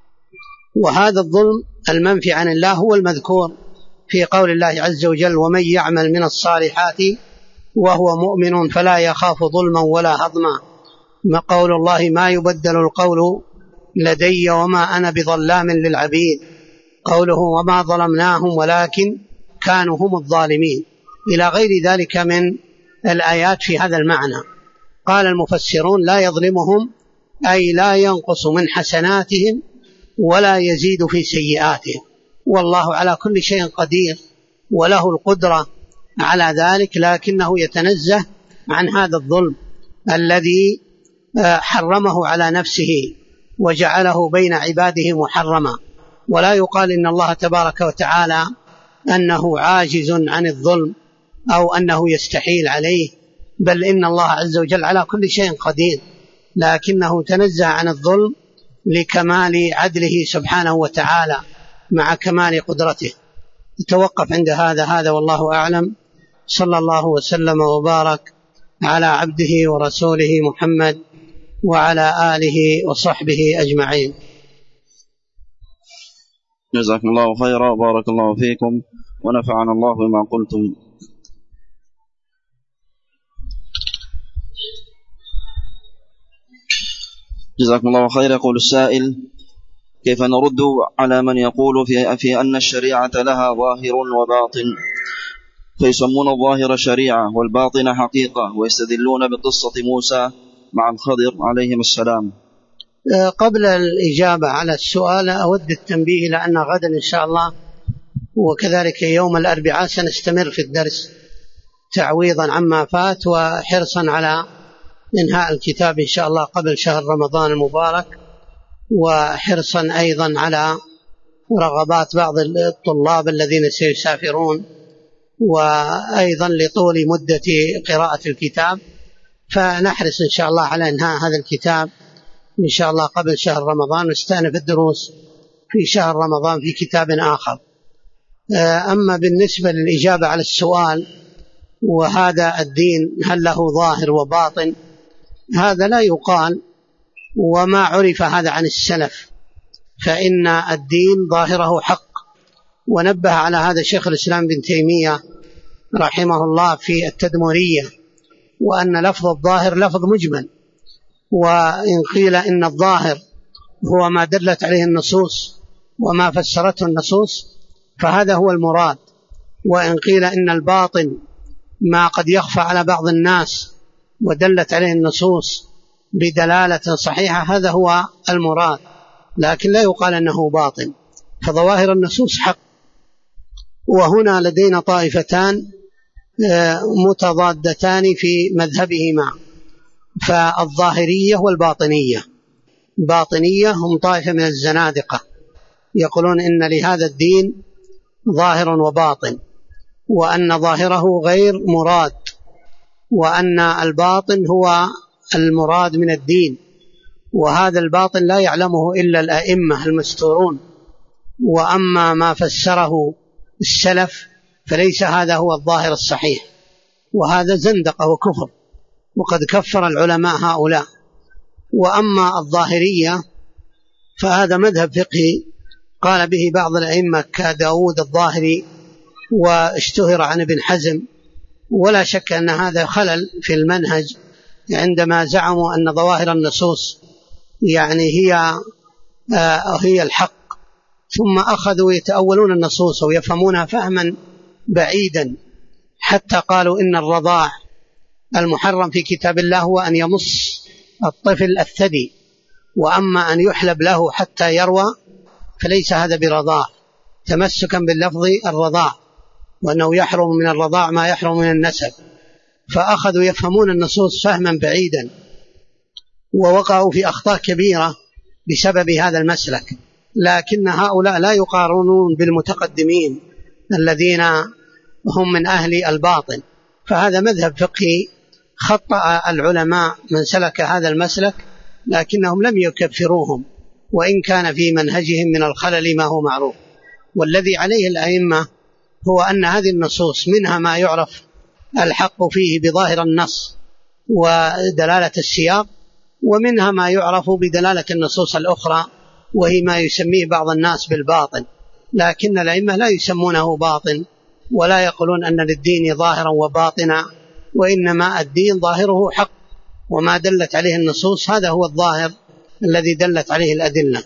وهذا الظلم المنفي عن الله هو المذكور في قول الله عز وجل ومن يعمل من الصالحات وهو مؤمن فلا يخاف ظلما ولا هضما، ما قول الله ما يبدل القول لدي وما أنا بظلام للعبيد، قوله وما ظلمناهم ولكن كانوا هم الظالمين، إلى غير ذلك من الآيات في هذا المعنى. قال المفسرون لا يظلمهم أي لا ينقص من حسناتهم ولا يزيد في سيئاتهم، والله على كل شيء قدير وله القدرة على ذلك، لكنه يتنزه عن هذا الظلم الذي حرمه على نفسه وجعله بين عباده محرما. ولا يقال إن الله تبارك وتعالى أنه عاجز عن الظلم أو أنه يستحيل عليه، بل إن الله عز وجل على كل شيء قدير، لكنه تنزه عن الظلم لكمال عدله سبحانه وتعالى مع كمال قدرته. نتوقف عند هذا والله أعلم. صلى الله وسلم وبارك على عبده ورسوله محمد وعلى آله وصحبه أجمعين. جزاكم الله خيرا وبارك الله فيكم ونفعنا الله بما قلتم. جزاكم الله خيرا. يقول السائل كيف نرد على من يقول في أن الشريعة لها ظاهر وباطن، فيسمون الظاهر شريعة والباطن حقيقة، ويستدلون بقصة موسى مع الخضر عليهم السلام. قبل الإجابة على السؤال أود التنبيه لأن غدا إن شاء الله وكذلك يوم الأربعاء سنستمر في الدرس، تعويضا عما فات وحرصا على إنهاء الكتاب إن شاء الله قبل شهر رمضان المبارك، وحرصا أيضا على رغبات بعض الطلاب الذين سيسافرون، وأيضا لطول مدة قراءة الكتاب، فنحرص إن شاء الله على إنهاء هذا الكتاب إن شاء الله قبل شهر رمضان، ونستأنف الدروس في شهر رمضان في كتاب آخر. أما بالنسبة للإجابة على السؤال، وهذا الدين هل له ظاهر وباطن، هذا لا يقال، وما عرف هذا عن السلف، فإن الدين ظاهره حق. ونبه على هذا شيخ الإسلام بن تيمية رحمه الله في التدمرية، وأن لفظ الظاهر لفظ مجمل، وإن قيل إن الظاهر هو ما دلت عليه النصوص وما فسرته النصوص فهذا هو المراد، وإن قيل إن الباطن ما قد يخفى على بعض الناس ودلت عليه النصوص بدلالة صحيحة هذا هو المراد، لكن لا يقال أنه باطن، فظواهر النصوص حق. وهنا لدينا طائفتان متضادتان في مذهبهما، فالظاهرية والباطنية. باطنية هم طائفة من الزنادقة يقولون إن لهذا الدين ظاهر وباطن، وأن ظاهره غير مراد، وأن الباطن هو المراد من الدين، وهذا الباطن لا يعلمه إلا الأئمة المستورون، وأما ما فسره السلف فليس هذا هو الظاهر الصحيح، وهذا زندقة وكفر، وقد كفر العلماء هؤلاء. وأما الظاهرية فهذا مذهب فقهي قال به بعض الأئمة كداود الظاهري، واشتهر عن ابن حزم، ولا شك أن هذا خلل في المنهج عندما زعموا أن ظواهر النصوص يعني هي الحق، ثم أخذوا يتأولون النصوص ويفهمونها فهما بعيدا، حتى قالوا إن الرضاع المحرم في كتاب الله هو أن يمص الطفل الثدي، وأما أن يحلب له حتى يروى فليس هذا برضاع، تمسكا باللفظ الرضاع، وأنه يحرم من الرضاع ما يحرم من النسب، فأخذوا يفهمون النصوص فهما بعيدا، ووقعوا في أخطاء كبيرة بسبب هذا المسلك. لكن هؤلاء لا يقارنون بالمتقدمين الذين هم من أهل الباطن، فهذا مذهب فقهي خطأ العلماء من سلك هذا المسلك، لكنهم لم يكفروهم، وإن كان في منهجهم من الخلل ما هو معروف. والذي عليه الأئمة هو أن هذه النصوص منها ما يعرف الحق فيه بظاهر النص ودلالة السياق، ومنها ما يعرف بدلالة النصوص الأخرى وهي ما يسميه بعض الناس بالباطن، لكن الأئمة لا يسمونه باطن، ولا يقولون أن للدين ظاهرا وباطنا، وإنما الدين ظاهره حق، وما دلت عليه النصوص هذا هو الظاهر الذي دلت عليه الأدلة.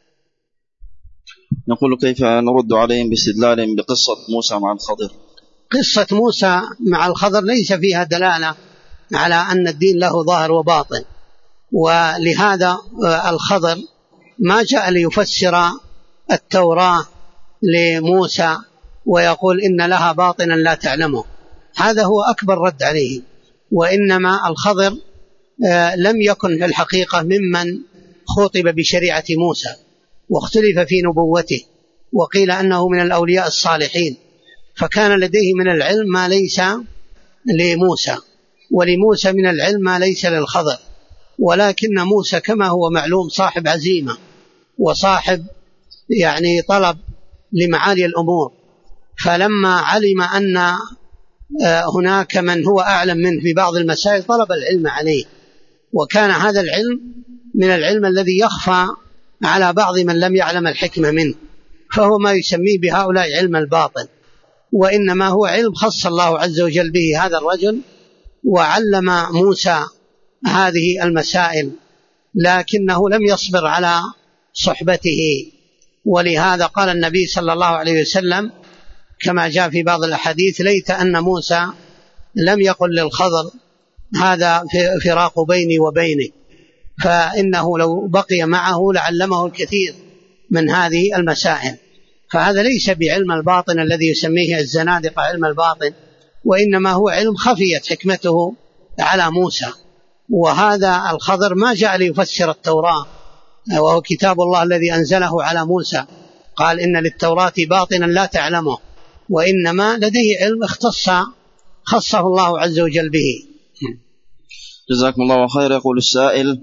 نقول كيف نرد عليهم باستدلال بقصة موسى مع الخضر؟ قصة موسى مع الخضر ليس فيها دلالة على أن الدين له ظاهر وباطن، ولهذا الخضر ما جاء ليفسر التوراة لموسى ويقول إن لها باطنا لا تعلمه، هذا هو أكبر رد عليه. وإنما الخضر لم يكن في الحقيقة ممن خطب بشريعة موسى، واختلف في نبوته، وقيل أنه من الأولياء الصالحين، فكان لديه من العلم ما ليس لموسى، ولموسى من العلم ما ليس للخضر. ولكن موسى كما هو معلوم صاحب عزيمة وصاحب طلب لمعالي الأمور، فلما علم أن هناك من هو أعلم منه في بعض المسائل طلب العلم عليه، وكان هذا العلم من العلم الذي يخفى على بعض من لم يعلم الحكمة منه، فهو ما يسميه بهؤلاء علم الباطن، وإنما هو علم خص الله عز وجل به هذا الرجل وعلم موسى هذه المسائل، لكنه لم يصبر على صحبته. ولهذا قال النبي صلى الله عليه وسلم كما جاء في بعض الأحاديث: ليت أن موسى لم يقل للخضر هذا فراق بيني وبينك، فإنه لو بقي معه لعلمه الكثير من هذه المسائل. فهذا ليس بعلم الباطن الذي يسميه الزنادقة علم الباطن، وإنما هو علم خفيت حكمته على موسى. وهذا الخضر ما جاء ليفسر التوراة، وهو كتاب الله الذي أنزله على موسى، قال إن للتوراة باطنا لا تعلمه، وإنما لديه علم خصه الله عز وجل به. جزاكم الله خير. يقول السائل: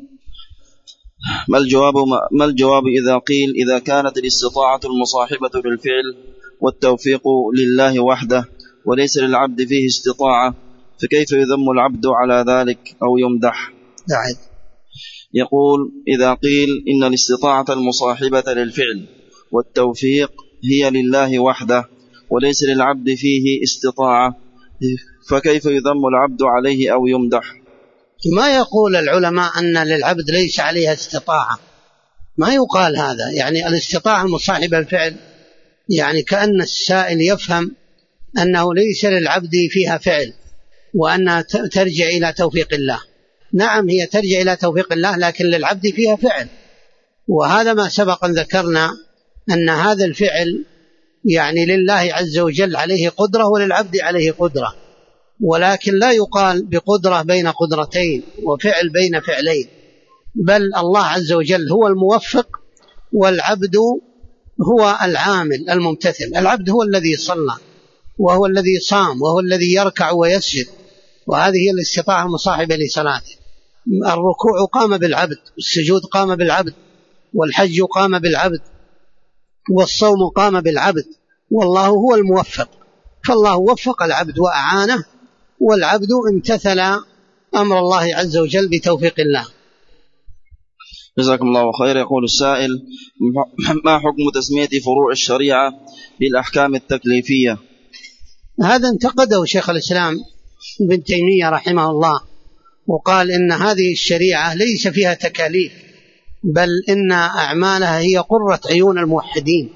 ما الجواب إذا قيل إذا كانت الاستطاعة المصاحبة للفعل والتوفيق لله وحده وليس للعبد فيه استطاعة، فكيف يذم العبد على ذلك أو يمدح؟ يقول: إذا قيل إن الاستطاعة المصاحبة للفعل والتوفيق هي لله وحده وليس للعبد فيه استطاعة، فكيف يذم العبد عليه أو يمدح؟ ما يقول العلماء أن للعبد ليس عليها استطاعة، ما يقال هذا. يعني الاستطاعة المصاحبة للفعل يعني كأن السائل يفهم أنه ليس للعبد فيها فعل وأنها ترجع إلى توفيق الله. نعم، هي ترجع إلى توفيق الله، لكن للعبد فيها فعل، وهذا ما سبق أن ذكرنا أن هذا الفعل يعني لله عز وجل عليه قدرة وللعبد عليه قدرة، ولكن لا يقال بقدرة بين قدرتين وفعل بين فعلين، بل الله عز وجل هو الموفق والعبد هو العامل الممتثل. العبد هو الذي صلى وهو الذي صام وهو الذي يركع ويسجد، وهذه هي الاستطاعة المصاحبة لصلاته. الركوع قام بالعبد، والسجود قام بالعبد، والحج قام بالعبد، والصوم قام بالعبد، والله هو الموفق. فالله وفق العبد وأعانه، والعبد امتثل أمر الله عز وجل بتوفيق الله. جزاكم الله خير. يقول السائل: ما حكم تسمية فروع الشريعة للأحكام التكليفية؟ هذا انتقده شيخ الإسلام ابن تيمية رحمه الله، وقال إن هذه الشريعة ليس فيها تكاليف، بل إن أعمالها هي قرة عيون الموحدين.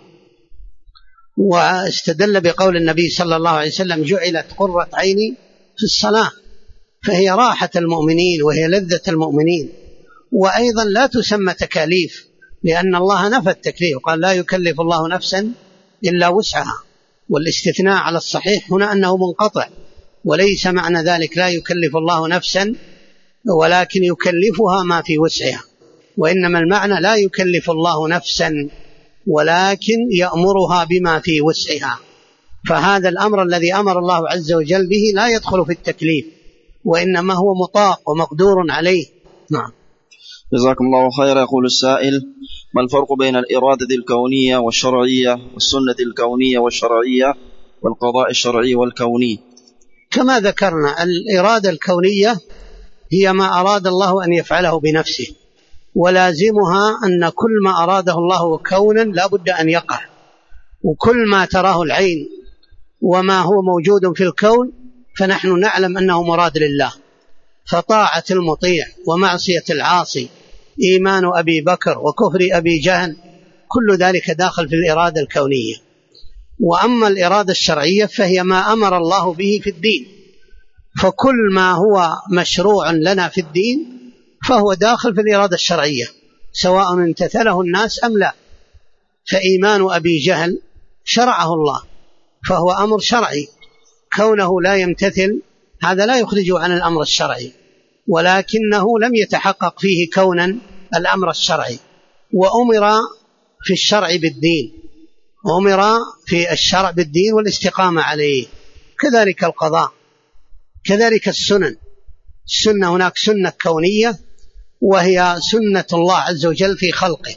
واستدل بقول النبي صلى الله عليه وسلم: جعلت قرة عيني في الصلاة، فهي راحة المؤمنين وهي لذة المؤمنين. وأيضا لا تسمى تكاليف، لأن الله نفى التكليف، قال: لا يكلف الله نفسا إلا وسعها. والاستثناء على الصحيح هنا أنه منقطع، وليس معنى ذلك لا يكلف الله نفسا، ولكن يكلفها ما في وسعها، وإنما المعنى لا يكلف الله نفسا ولكن يأمرها بما في وسعها. فهذا الأمر الذي أمر الله عز وجل به لا يدخل في التكليف، وإنما هو مطاق ومقدور عليه. نعم. جزاكم الله خير. يقول السائل: ما الفرق بين الإرادة الكونية والشرعية والسنة الكونية والشرعية والقضاء الشرعي والكوني؟ كما ذكرنا، الإرادة الكونية هي ما أراد الله أن يفعله بنفسه، ولازمها أن كل ما أراده الله كونا لا بد أن يقع، وكل ما تراه العين وما هو موجود في الكون فنحن نعلم أنه مراد لله. فطاعة المطيع ومعصية العاصي، إيمان أبي بكر وكفر أبي جهل، كل ذلك داخل في الإرادة الكونية. وأما الإرادة الشرعية فهي ما أمر الله به في الدين، فكل ما هو مشروع لنا في الدين فهو داخل في الإرادة الشرعية، سواء امتثله الناس أم لا. فإيمان أبي جهل شرعه الله، فهو أمر شرعي، كونه لا يمتثل هذا لا يخرجه عن الأمر الشرعي، ولكنه لم يتحقق فيه كونا الأمر الشرعي. وأمر في الشرع بالدين، أمر في الشرع بالدين والاستقامة عليه. كذلك القضاء، كذلك السنن. السنة هناك سنة كونية وهي سنة الله عز وجل في خلقه،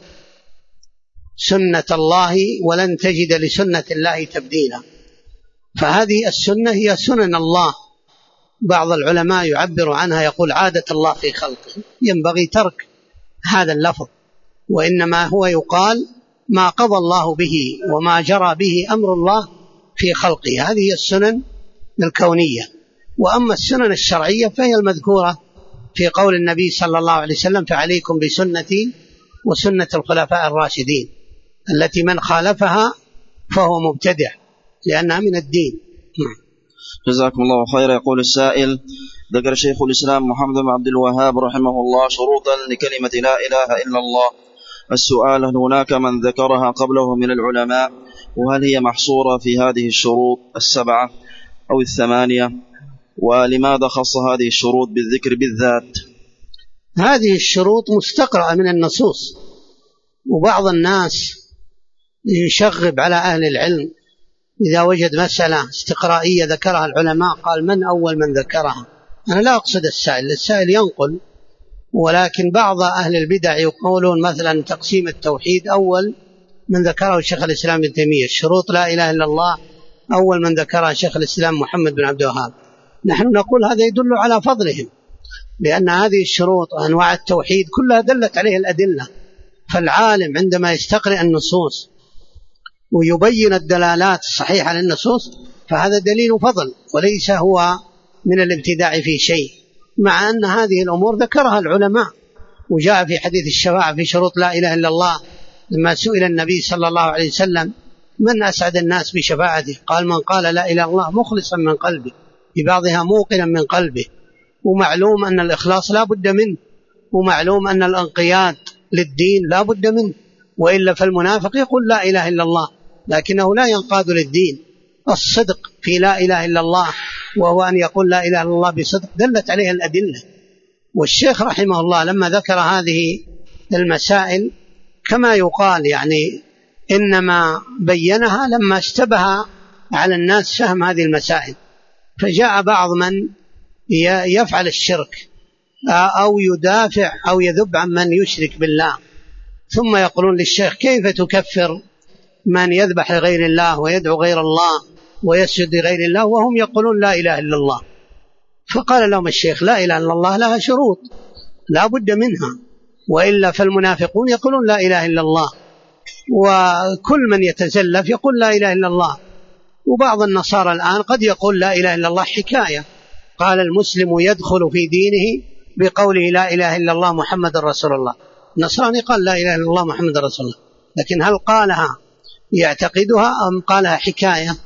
سنة الله ولن تجد لسنة الله تبديلا. فهذه السنة هي سنن الله. بعض العلماء يعبر عنها يقول عادة الله في خلقه، ينبغي ترك هذا اللفظ، وإنما هو يقال ما قضى الله به وما جرى به أمر الله في خلقه، هذه السنن الكونية. وأما السنن الشرعية فهي المذكورة في قول النبي صلى الله عليه وسلم: فعليكم بسنتي وسنة الخلفاء الراشدين، التي من خالفها فهو مبتدع لأنها من الدين. جزاكم الله خير. يقول السائل: ذكر شيخ الإسلام محمد بن عبد الوهاب رحمه الله شروطا لكلمة لا إله إلا الله. السؤال: هل هناك من ذكرها قبله من العلماء؟ وهل هي محصورة في هذه الشروط السبعة؟ أو 8؟ ولماذا خص هذه الشروط بالذكر بالذات؟ هذه الشروط مستقرأة من النصوص، وبعض الناس يشغب على أهل العلم إذا وجد مسألة استقرائية ذكرها العلماء قال من أول من ذكرها. أنا لا أقصد السائل ينقل، ولكن بعض أهل البدع يقولون مثلا تقسيم التوحيد أول من ذكره شيخ الإسلام ابن تيمية، الشروط لا إله إلا الله أول من ذكرها شيخ الإسلام محمد بن عبد الوهاب. نحن نقول هذا يدل على فضلهم، لأن هذه الشروط أنواع التوحيد كلها دلت عليه الأدلة، فالعالم عندما يستقرئ النصوص ويبين الدلالات الصحيحة للنصوص فهذا دليل فضل، وليس هو من الابتداع في شيء، مع أن هذه الأمور ذكرها العلماء. وجاء في حديث الشفاعة في شروط لا إله إلا الله لما سئل النبي صلى الله عليه وسلم من أسعد الناس بشفاعته قال من قال لا إله إلا الله مخلصا من قلبه، ببعضها موقنا من قلبه. ومعلوم أن الإخلاص لا بد منه، ومعلوم أن الانقياد للدين لا بد منه، وإلا فالمنافق يقول لا إله إلا الله لكنه لا ينقاد للدين. الصدق في لا إله إلا الله وهو أن يقول لا إله إلا الله بصدق دلت عليه الأدلة. والشيخ رحمه الله لما ذكر هذه المسائل كما يقال يعني إنما بينها لما اشتبه على الناس فهم هذه المسائل، فجاء بعض من يفعل الشرك أو يدافع أو يذب عن من يشرك بالله، ثم يقولون للشيخ كيف تكفر من يذبح لغير الله ويدعو غير الله ويسجد لغير الله وهم يقولون لا إله إلا الله؟ فقال لهم الشيخ لا إله إلا الله لها شروط لا بد منها، وإلا فالمنافقون يقولون لا إله إلا الله، وكل من يتزلف يقول لا إله إلا الله. وبعض النصارى الآن قد يقول لا إله إلا الله حكاية، قال المسلم يدخل في دينه بقوله لا إله إلا الله محمد رسول الله. النصراني قال لا إله إلا الله محمد رسول الله، لكن هل قالها يعتقدها أم قالها حكاية؟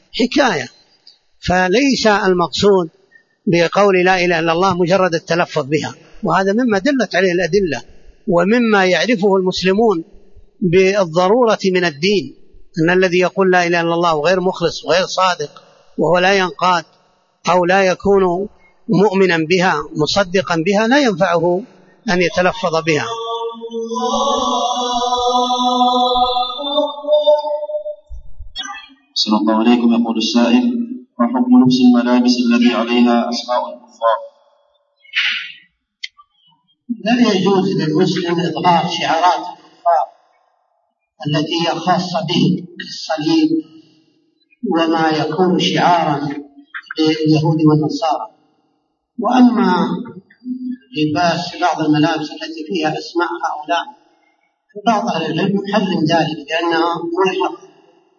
فليس المقصود بقول لا إله إلا الله مجرد التلفظ بها، وهذا مما دلت عليه الأدلة ومما يعرفه المسلمون بالضرورة من الدين، أن الذي يقول لا إله إلا الله وغير مخلص وغير صادق وهو لا ينقاد أو لا يكون مؤمنا بها مصدقا بها لا ينفعه أن يتلفظ بها. صلى الله عليكم. يقول السائل: ما حكم لبس الملابس التي عليها أسماء الكفار؟ لا يجوز للمسلم إظهار شعارات الكفار التي هي خاصة به كالصليب وما يكون شعارا لليهود والنصارى. وأما لباس بعض الملابس التي فيها أسماء هؤلاء فبعض أهل العلم يحرم ذلك لأنه ملحق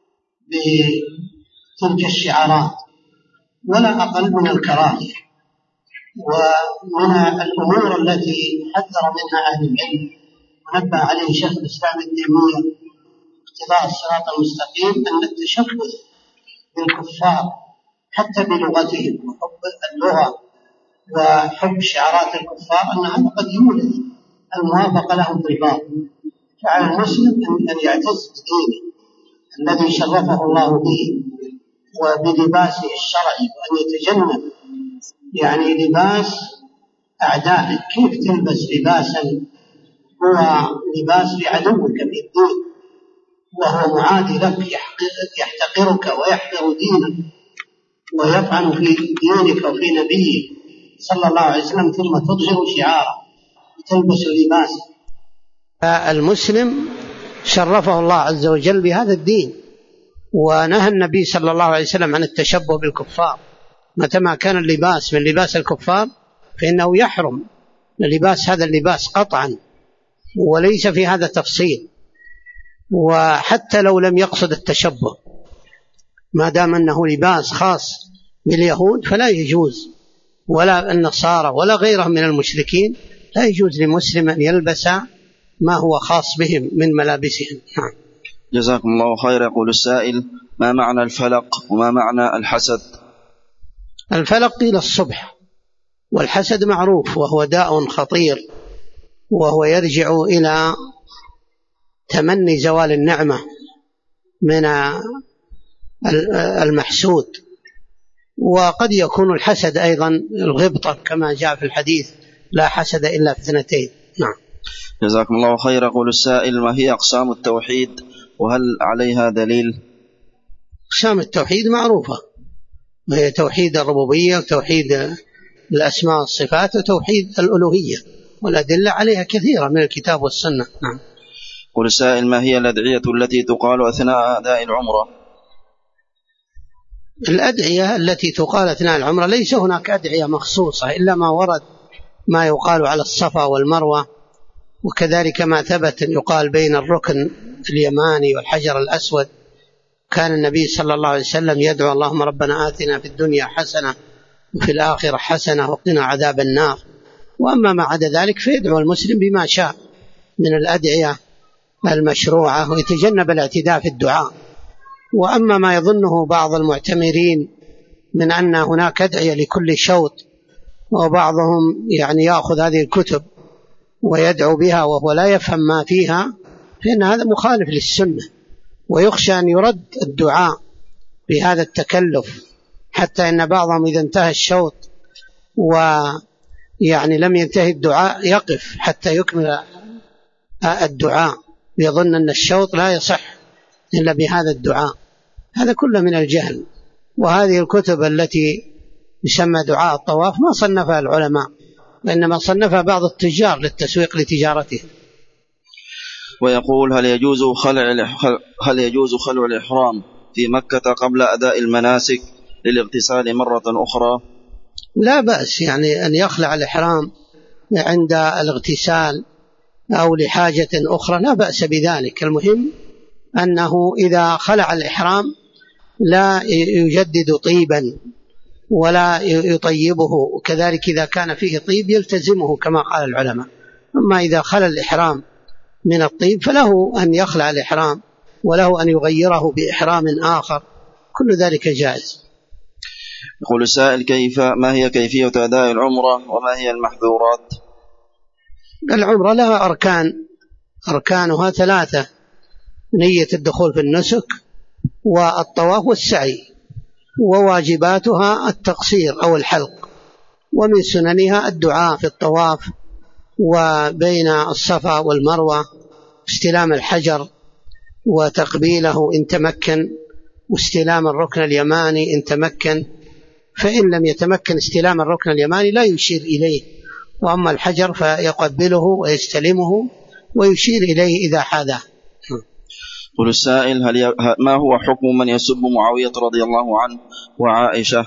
بتلك الشعارات ولا أقل من الكراهية. ومن الأمور التي حذر منها أهل العلم ونبه عليه شيخ الإسلام ابن تيمية اقتضاء الصراط المستقيم أن التشبث بالكفار حتى بلغتهم وحب اللغة وحب شعارات الكفار أن هذا قد يولد الموافقة لهم في الباطل. فعلى المسلم أن يعتز بدينه الذي شرفه الله به وبلباسه الشرعي، وأن يتجنب يعني لباس أعدائك. كيف تلبس لباسا هو لباس لعدوك في الدين وهو معادي لك، يحتقرك ويحقر دينك ويفعل في دينك وفي نبيه صلى الله عليه وسلم ثم تظهر شعاره وتلبس لباسا؟ المسلم شرفه الله عز وجل بهذا الدين، ونهى النبي صلى الله عليه وسلم عن التشبه بالكفار. متى ما كان اللباس من لباس الكفار فإنه يحرم لباس هذا اللباس قطعا، وليس في هذا تفصيل. وحتى لو لم يقصد التشبه ما دام أنه لباس خاص باليهود فلا يجوز، ولا النصارى ولا غيرهم من المشركين لا يجوز لمسلم أن يلبس ما هو خاص بهم من ملابسهم. جزاكم الله خير. يقول السائل: ما معنى الفلق وما معنى الحسد؟ الفلق قيل الصبح، والحسد معروف وهو داء خطير، وهو يرجع إلى تمني زوال النعمة من المحسود، وقد يكون الحسد أيضا الغبطة كما جاء في الحديث لا حسد إلا في اثنتين. نعم. جزاكم الله خير. يقول السائل: ما هي أقسام التوحيد وهل عليها دليل؟ أقسام التوحيد معروفة، وهي توحيد الربوبية وتوحيد الأسماء والصفات وتوحيد الألوهية، والأدلة عليها كثيرة من الكتاب والسنة. نعم. يقول السائل: ما هي الأدعية التي تقال أثناء أداء العمرة؟ الأدعية التي تقال أثناء العمرة ليس هناك أدعية مخصوصة إلا ما ورد ما يقال على الصفا والمروة، وكذلك ما ثبت يقال بين الركن اليماني والحجر الأسود. كان النبي صلى الله عليه وسلم يدعو: اللهم ربنا آتنا في الدنيا حسنة وفي الآخرة حسنة وقنا عذاب النار. وأما ما عدا ذلك فيدعو المسلم بما شاء من الأدعية المشروعة ويتجنب الاعتداء في الدعاء. وأما ما يظنه بعض المعتمرين من أن هناك أدعية لكل شوط، وبعضهم يأخذ هذه الكتب ويدعو بها وهو لا يفهم ما فيها، فإن هذا مخالف للسنة، ويخشى أن يرد الدعاء بهذا التكلف، حتى إن بعضهم إذا انتهى الشوط لم ينتهي الدعاء يقف حتى يكمل الدعاء، يظن أن الشوط لا يصح إلا بهذا الدعاء. هذا كله من الجهل. وهذه الكتب التي يسمى دعاء الطواف ما صنفها العلماء، وإنما صنفها بعض التجار للتسويق لتجارته. ويقول: هل يجوز خلع الإحرام في مكة قبل أداء المناسك للاغتسال مرة أخرى؟ لا بأس أن يخلع الإحرام عند الاغتسال أو لحاجة أخرى، لا بأس بذلك. المهم أنه إذا خلع الإحرام لا يجدد طيبا ولا يطيبه، وكذلك إذا كان فيه طيب يلتزمه كما قال العلماء. أما إذا خلع الإحرام من الطيب فله أن يخلع الإحرام وله أن يغيره بإحرام آخر، كل ذلك جائز. يقول السائل: ما هي كيفية أداء العمرة وما هي المحظورات؟ العمرة لها أركانها 3: نية الدخول في النسك والطواف والسعي، وواجباتها التقصير أو الحلق، ومن سننها الدعاء في الطواف وبين الصفا والمروة، استلام الحجر وتقبيله إن تمكن، واستلام الركن اليماني إن تمكن، فإن لم يتمكن استلام الركن اليماني لا يشير إليه، وأما الحجر فيقبله ويستلمه ويشير إليه إذا حاذاه. قل السائل: ما هو حكم من يسب معاوية رضي الله عنه وعائشة؟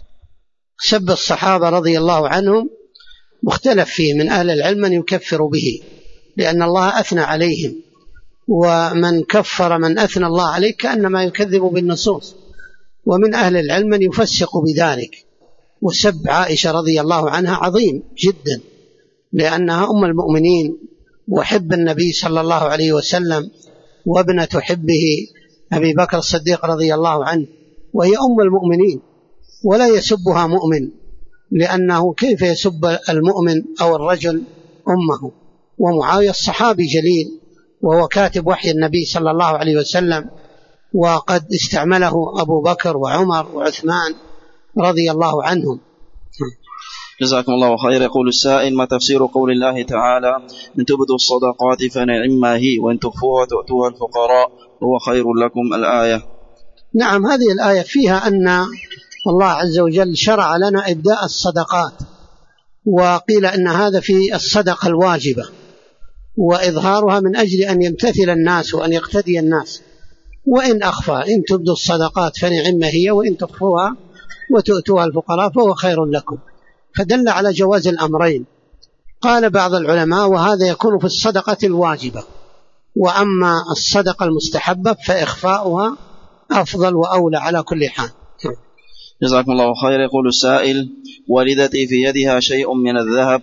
سب الصحابة رضي الله عنهم مختلف فيه، من أهل العلم من يكفر به لأن الله أثنى عليهم، ومن كفر من أثنى الله عليه كأنما يكذب بالنصوص، ومن أهل العلم من يفسق بذلك. وسب عائشة رضي الله عنها عظيم جدا، لأنها أم المؤمنين وحب النبي صلى الله عليه وسلم، وابنة حبه أبي بكر الصديق رضي الله عنه، وهي أم المؤمنين، ولا يسبها مؤمن، لأنه كيف يسب المؤمن أو الرجل أمه؟ ومعاوية الصحابي جليل، وهو كاتب وحي النبي صلى الله عليه وسلم، وقد استعمله أبو بكر وعمر وعثمان رضي الله عنهم. جزاكم الله خير. يقول السائل: ما تفسير قول الله تعالى: إن تبدوا الصدقات فنعما هي وإن تخفوها تؤتوها الفقراء وهو خير لكم، الآية؟ نعم، هذه الآية فيها أن الله عز وجل شرع لنا إبداء الصدقات، وقيل أن هذا في الصدقة الواجبة، وإظهارها من أجل أن يمتثل الناس وأن يقتدي الناس. وإن أخفى إن تبدوا الصدقات فنعما هي وإن تخفوها وتؤتوها الفقراء فهو خير لكم، فدل على جواز الأمرين. قال بعض العلماء: وهذا يكون في الصدقة الواجبة، وأما الصدقة المستحبة فإخفاؤها أفضل وأولى على كل حال. جزاكم الله خير. يقول السائل: والدتي في يدها شيء من الذهب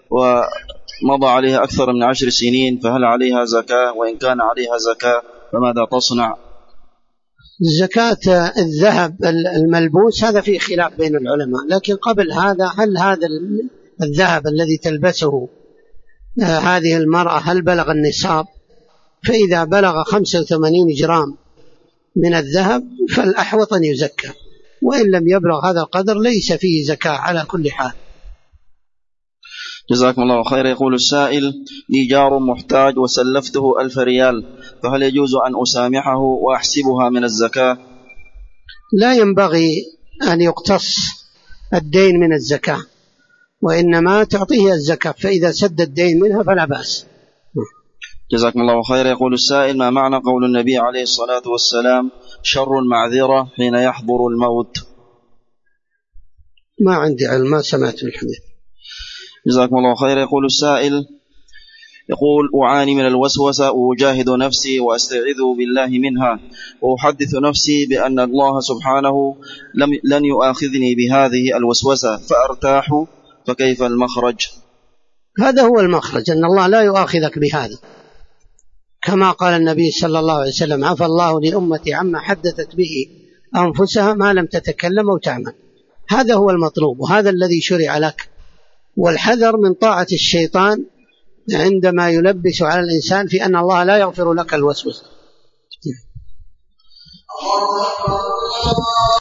ومضى عليها أكثر من 10 سنين، فهل عليها زكاة؟ وإن كان عليها زكاة فماذا تصنع؟ زكاة الذهب الملبوس هذا فيه خلاف بين العلماء، لكن قبل هذا هل هذا الذهب الذي تلبسه هذه المرأة هل بلغ النصاب؟ فإذا بلغ 85 جرام من الذهب فالأحوط أن يزكى، وإن لم يبلغ هذا القدر ليس فيه زكاة على كل حال. جزاكم الله خير. يقول السائل: لي جار محتاج وسلفته 1000 ريال، فهل يجوز أن أسامحه وأحسبها من الزكاة؟ لا ينبغي أن يقتص الدين من الزكاة، وإنما تعطيه الزكاة، فإذا سد الدين منها فلا بأس. جزاكم الله خير. يقول السائل: ما معنى قول النبي عليه الصلاة والسلام: شر المعذرة حين يحضر الموت؟ ما عندي علم، ما سمعت الحديث. جزاكم الله خير. يقول السائل: أعاني من الوسوسة وأجاهد نفسي وأستعيذ بالله منها، وأحدث نفسي بأن الله سبحانه لن يؤاخذني بهذه الوسوسة فأرتاح، فكيف المخرج؟ هذا هو المخرج، أن الله لا يؤاخذك بهذا، كما قال النبي صلى الله عليه وسلم: عفى الله لأمتي عما حدثت به أنفسها ما لم تتكلم أو تعمل. هذا هو المطلوب، وهذا الذي شرع لك. والحذر من طاعة الشيطان عندما يلبس على الإنسان في أن الله لا يغفر لك الوسوسة.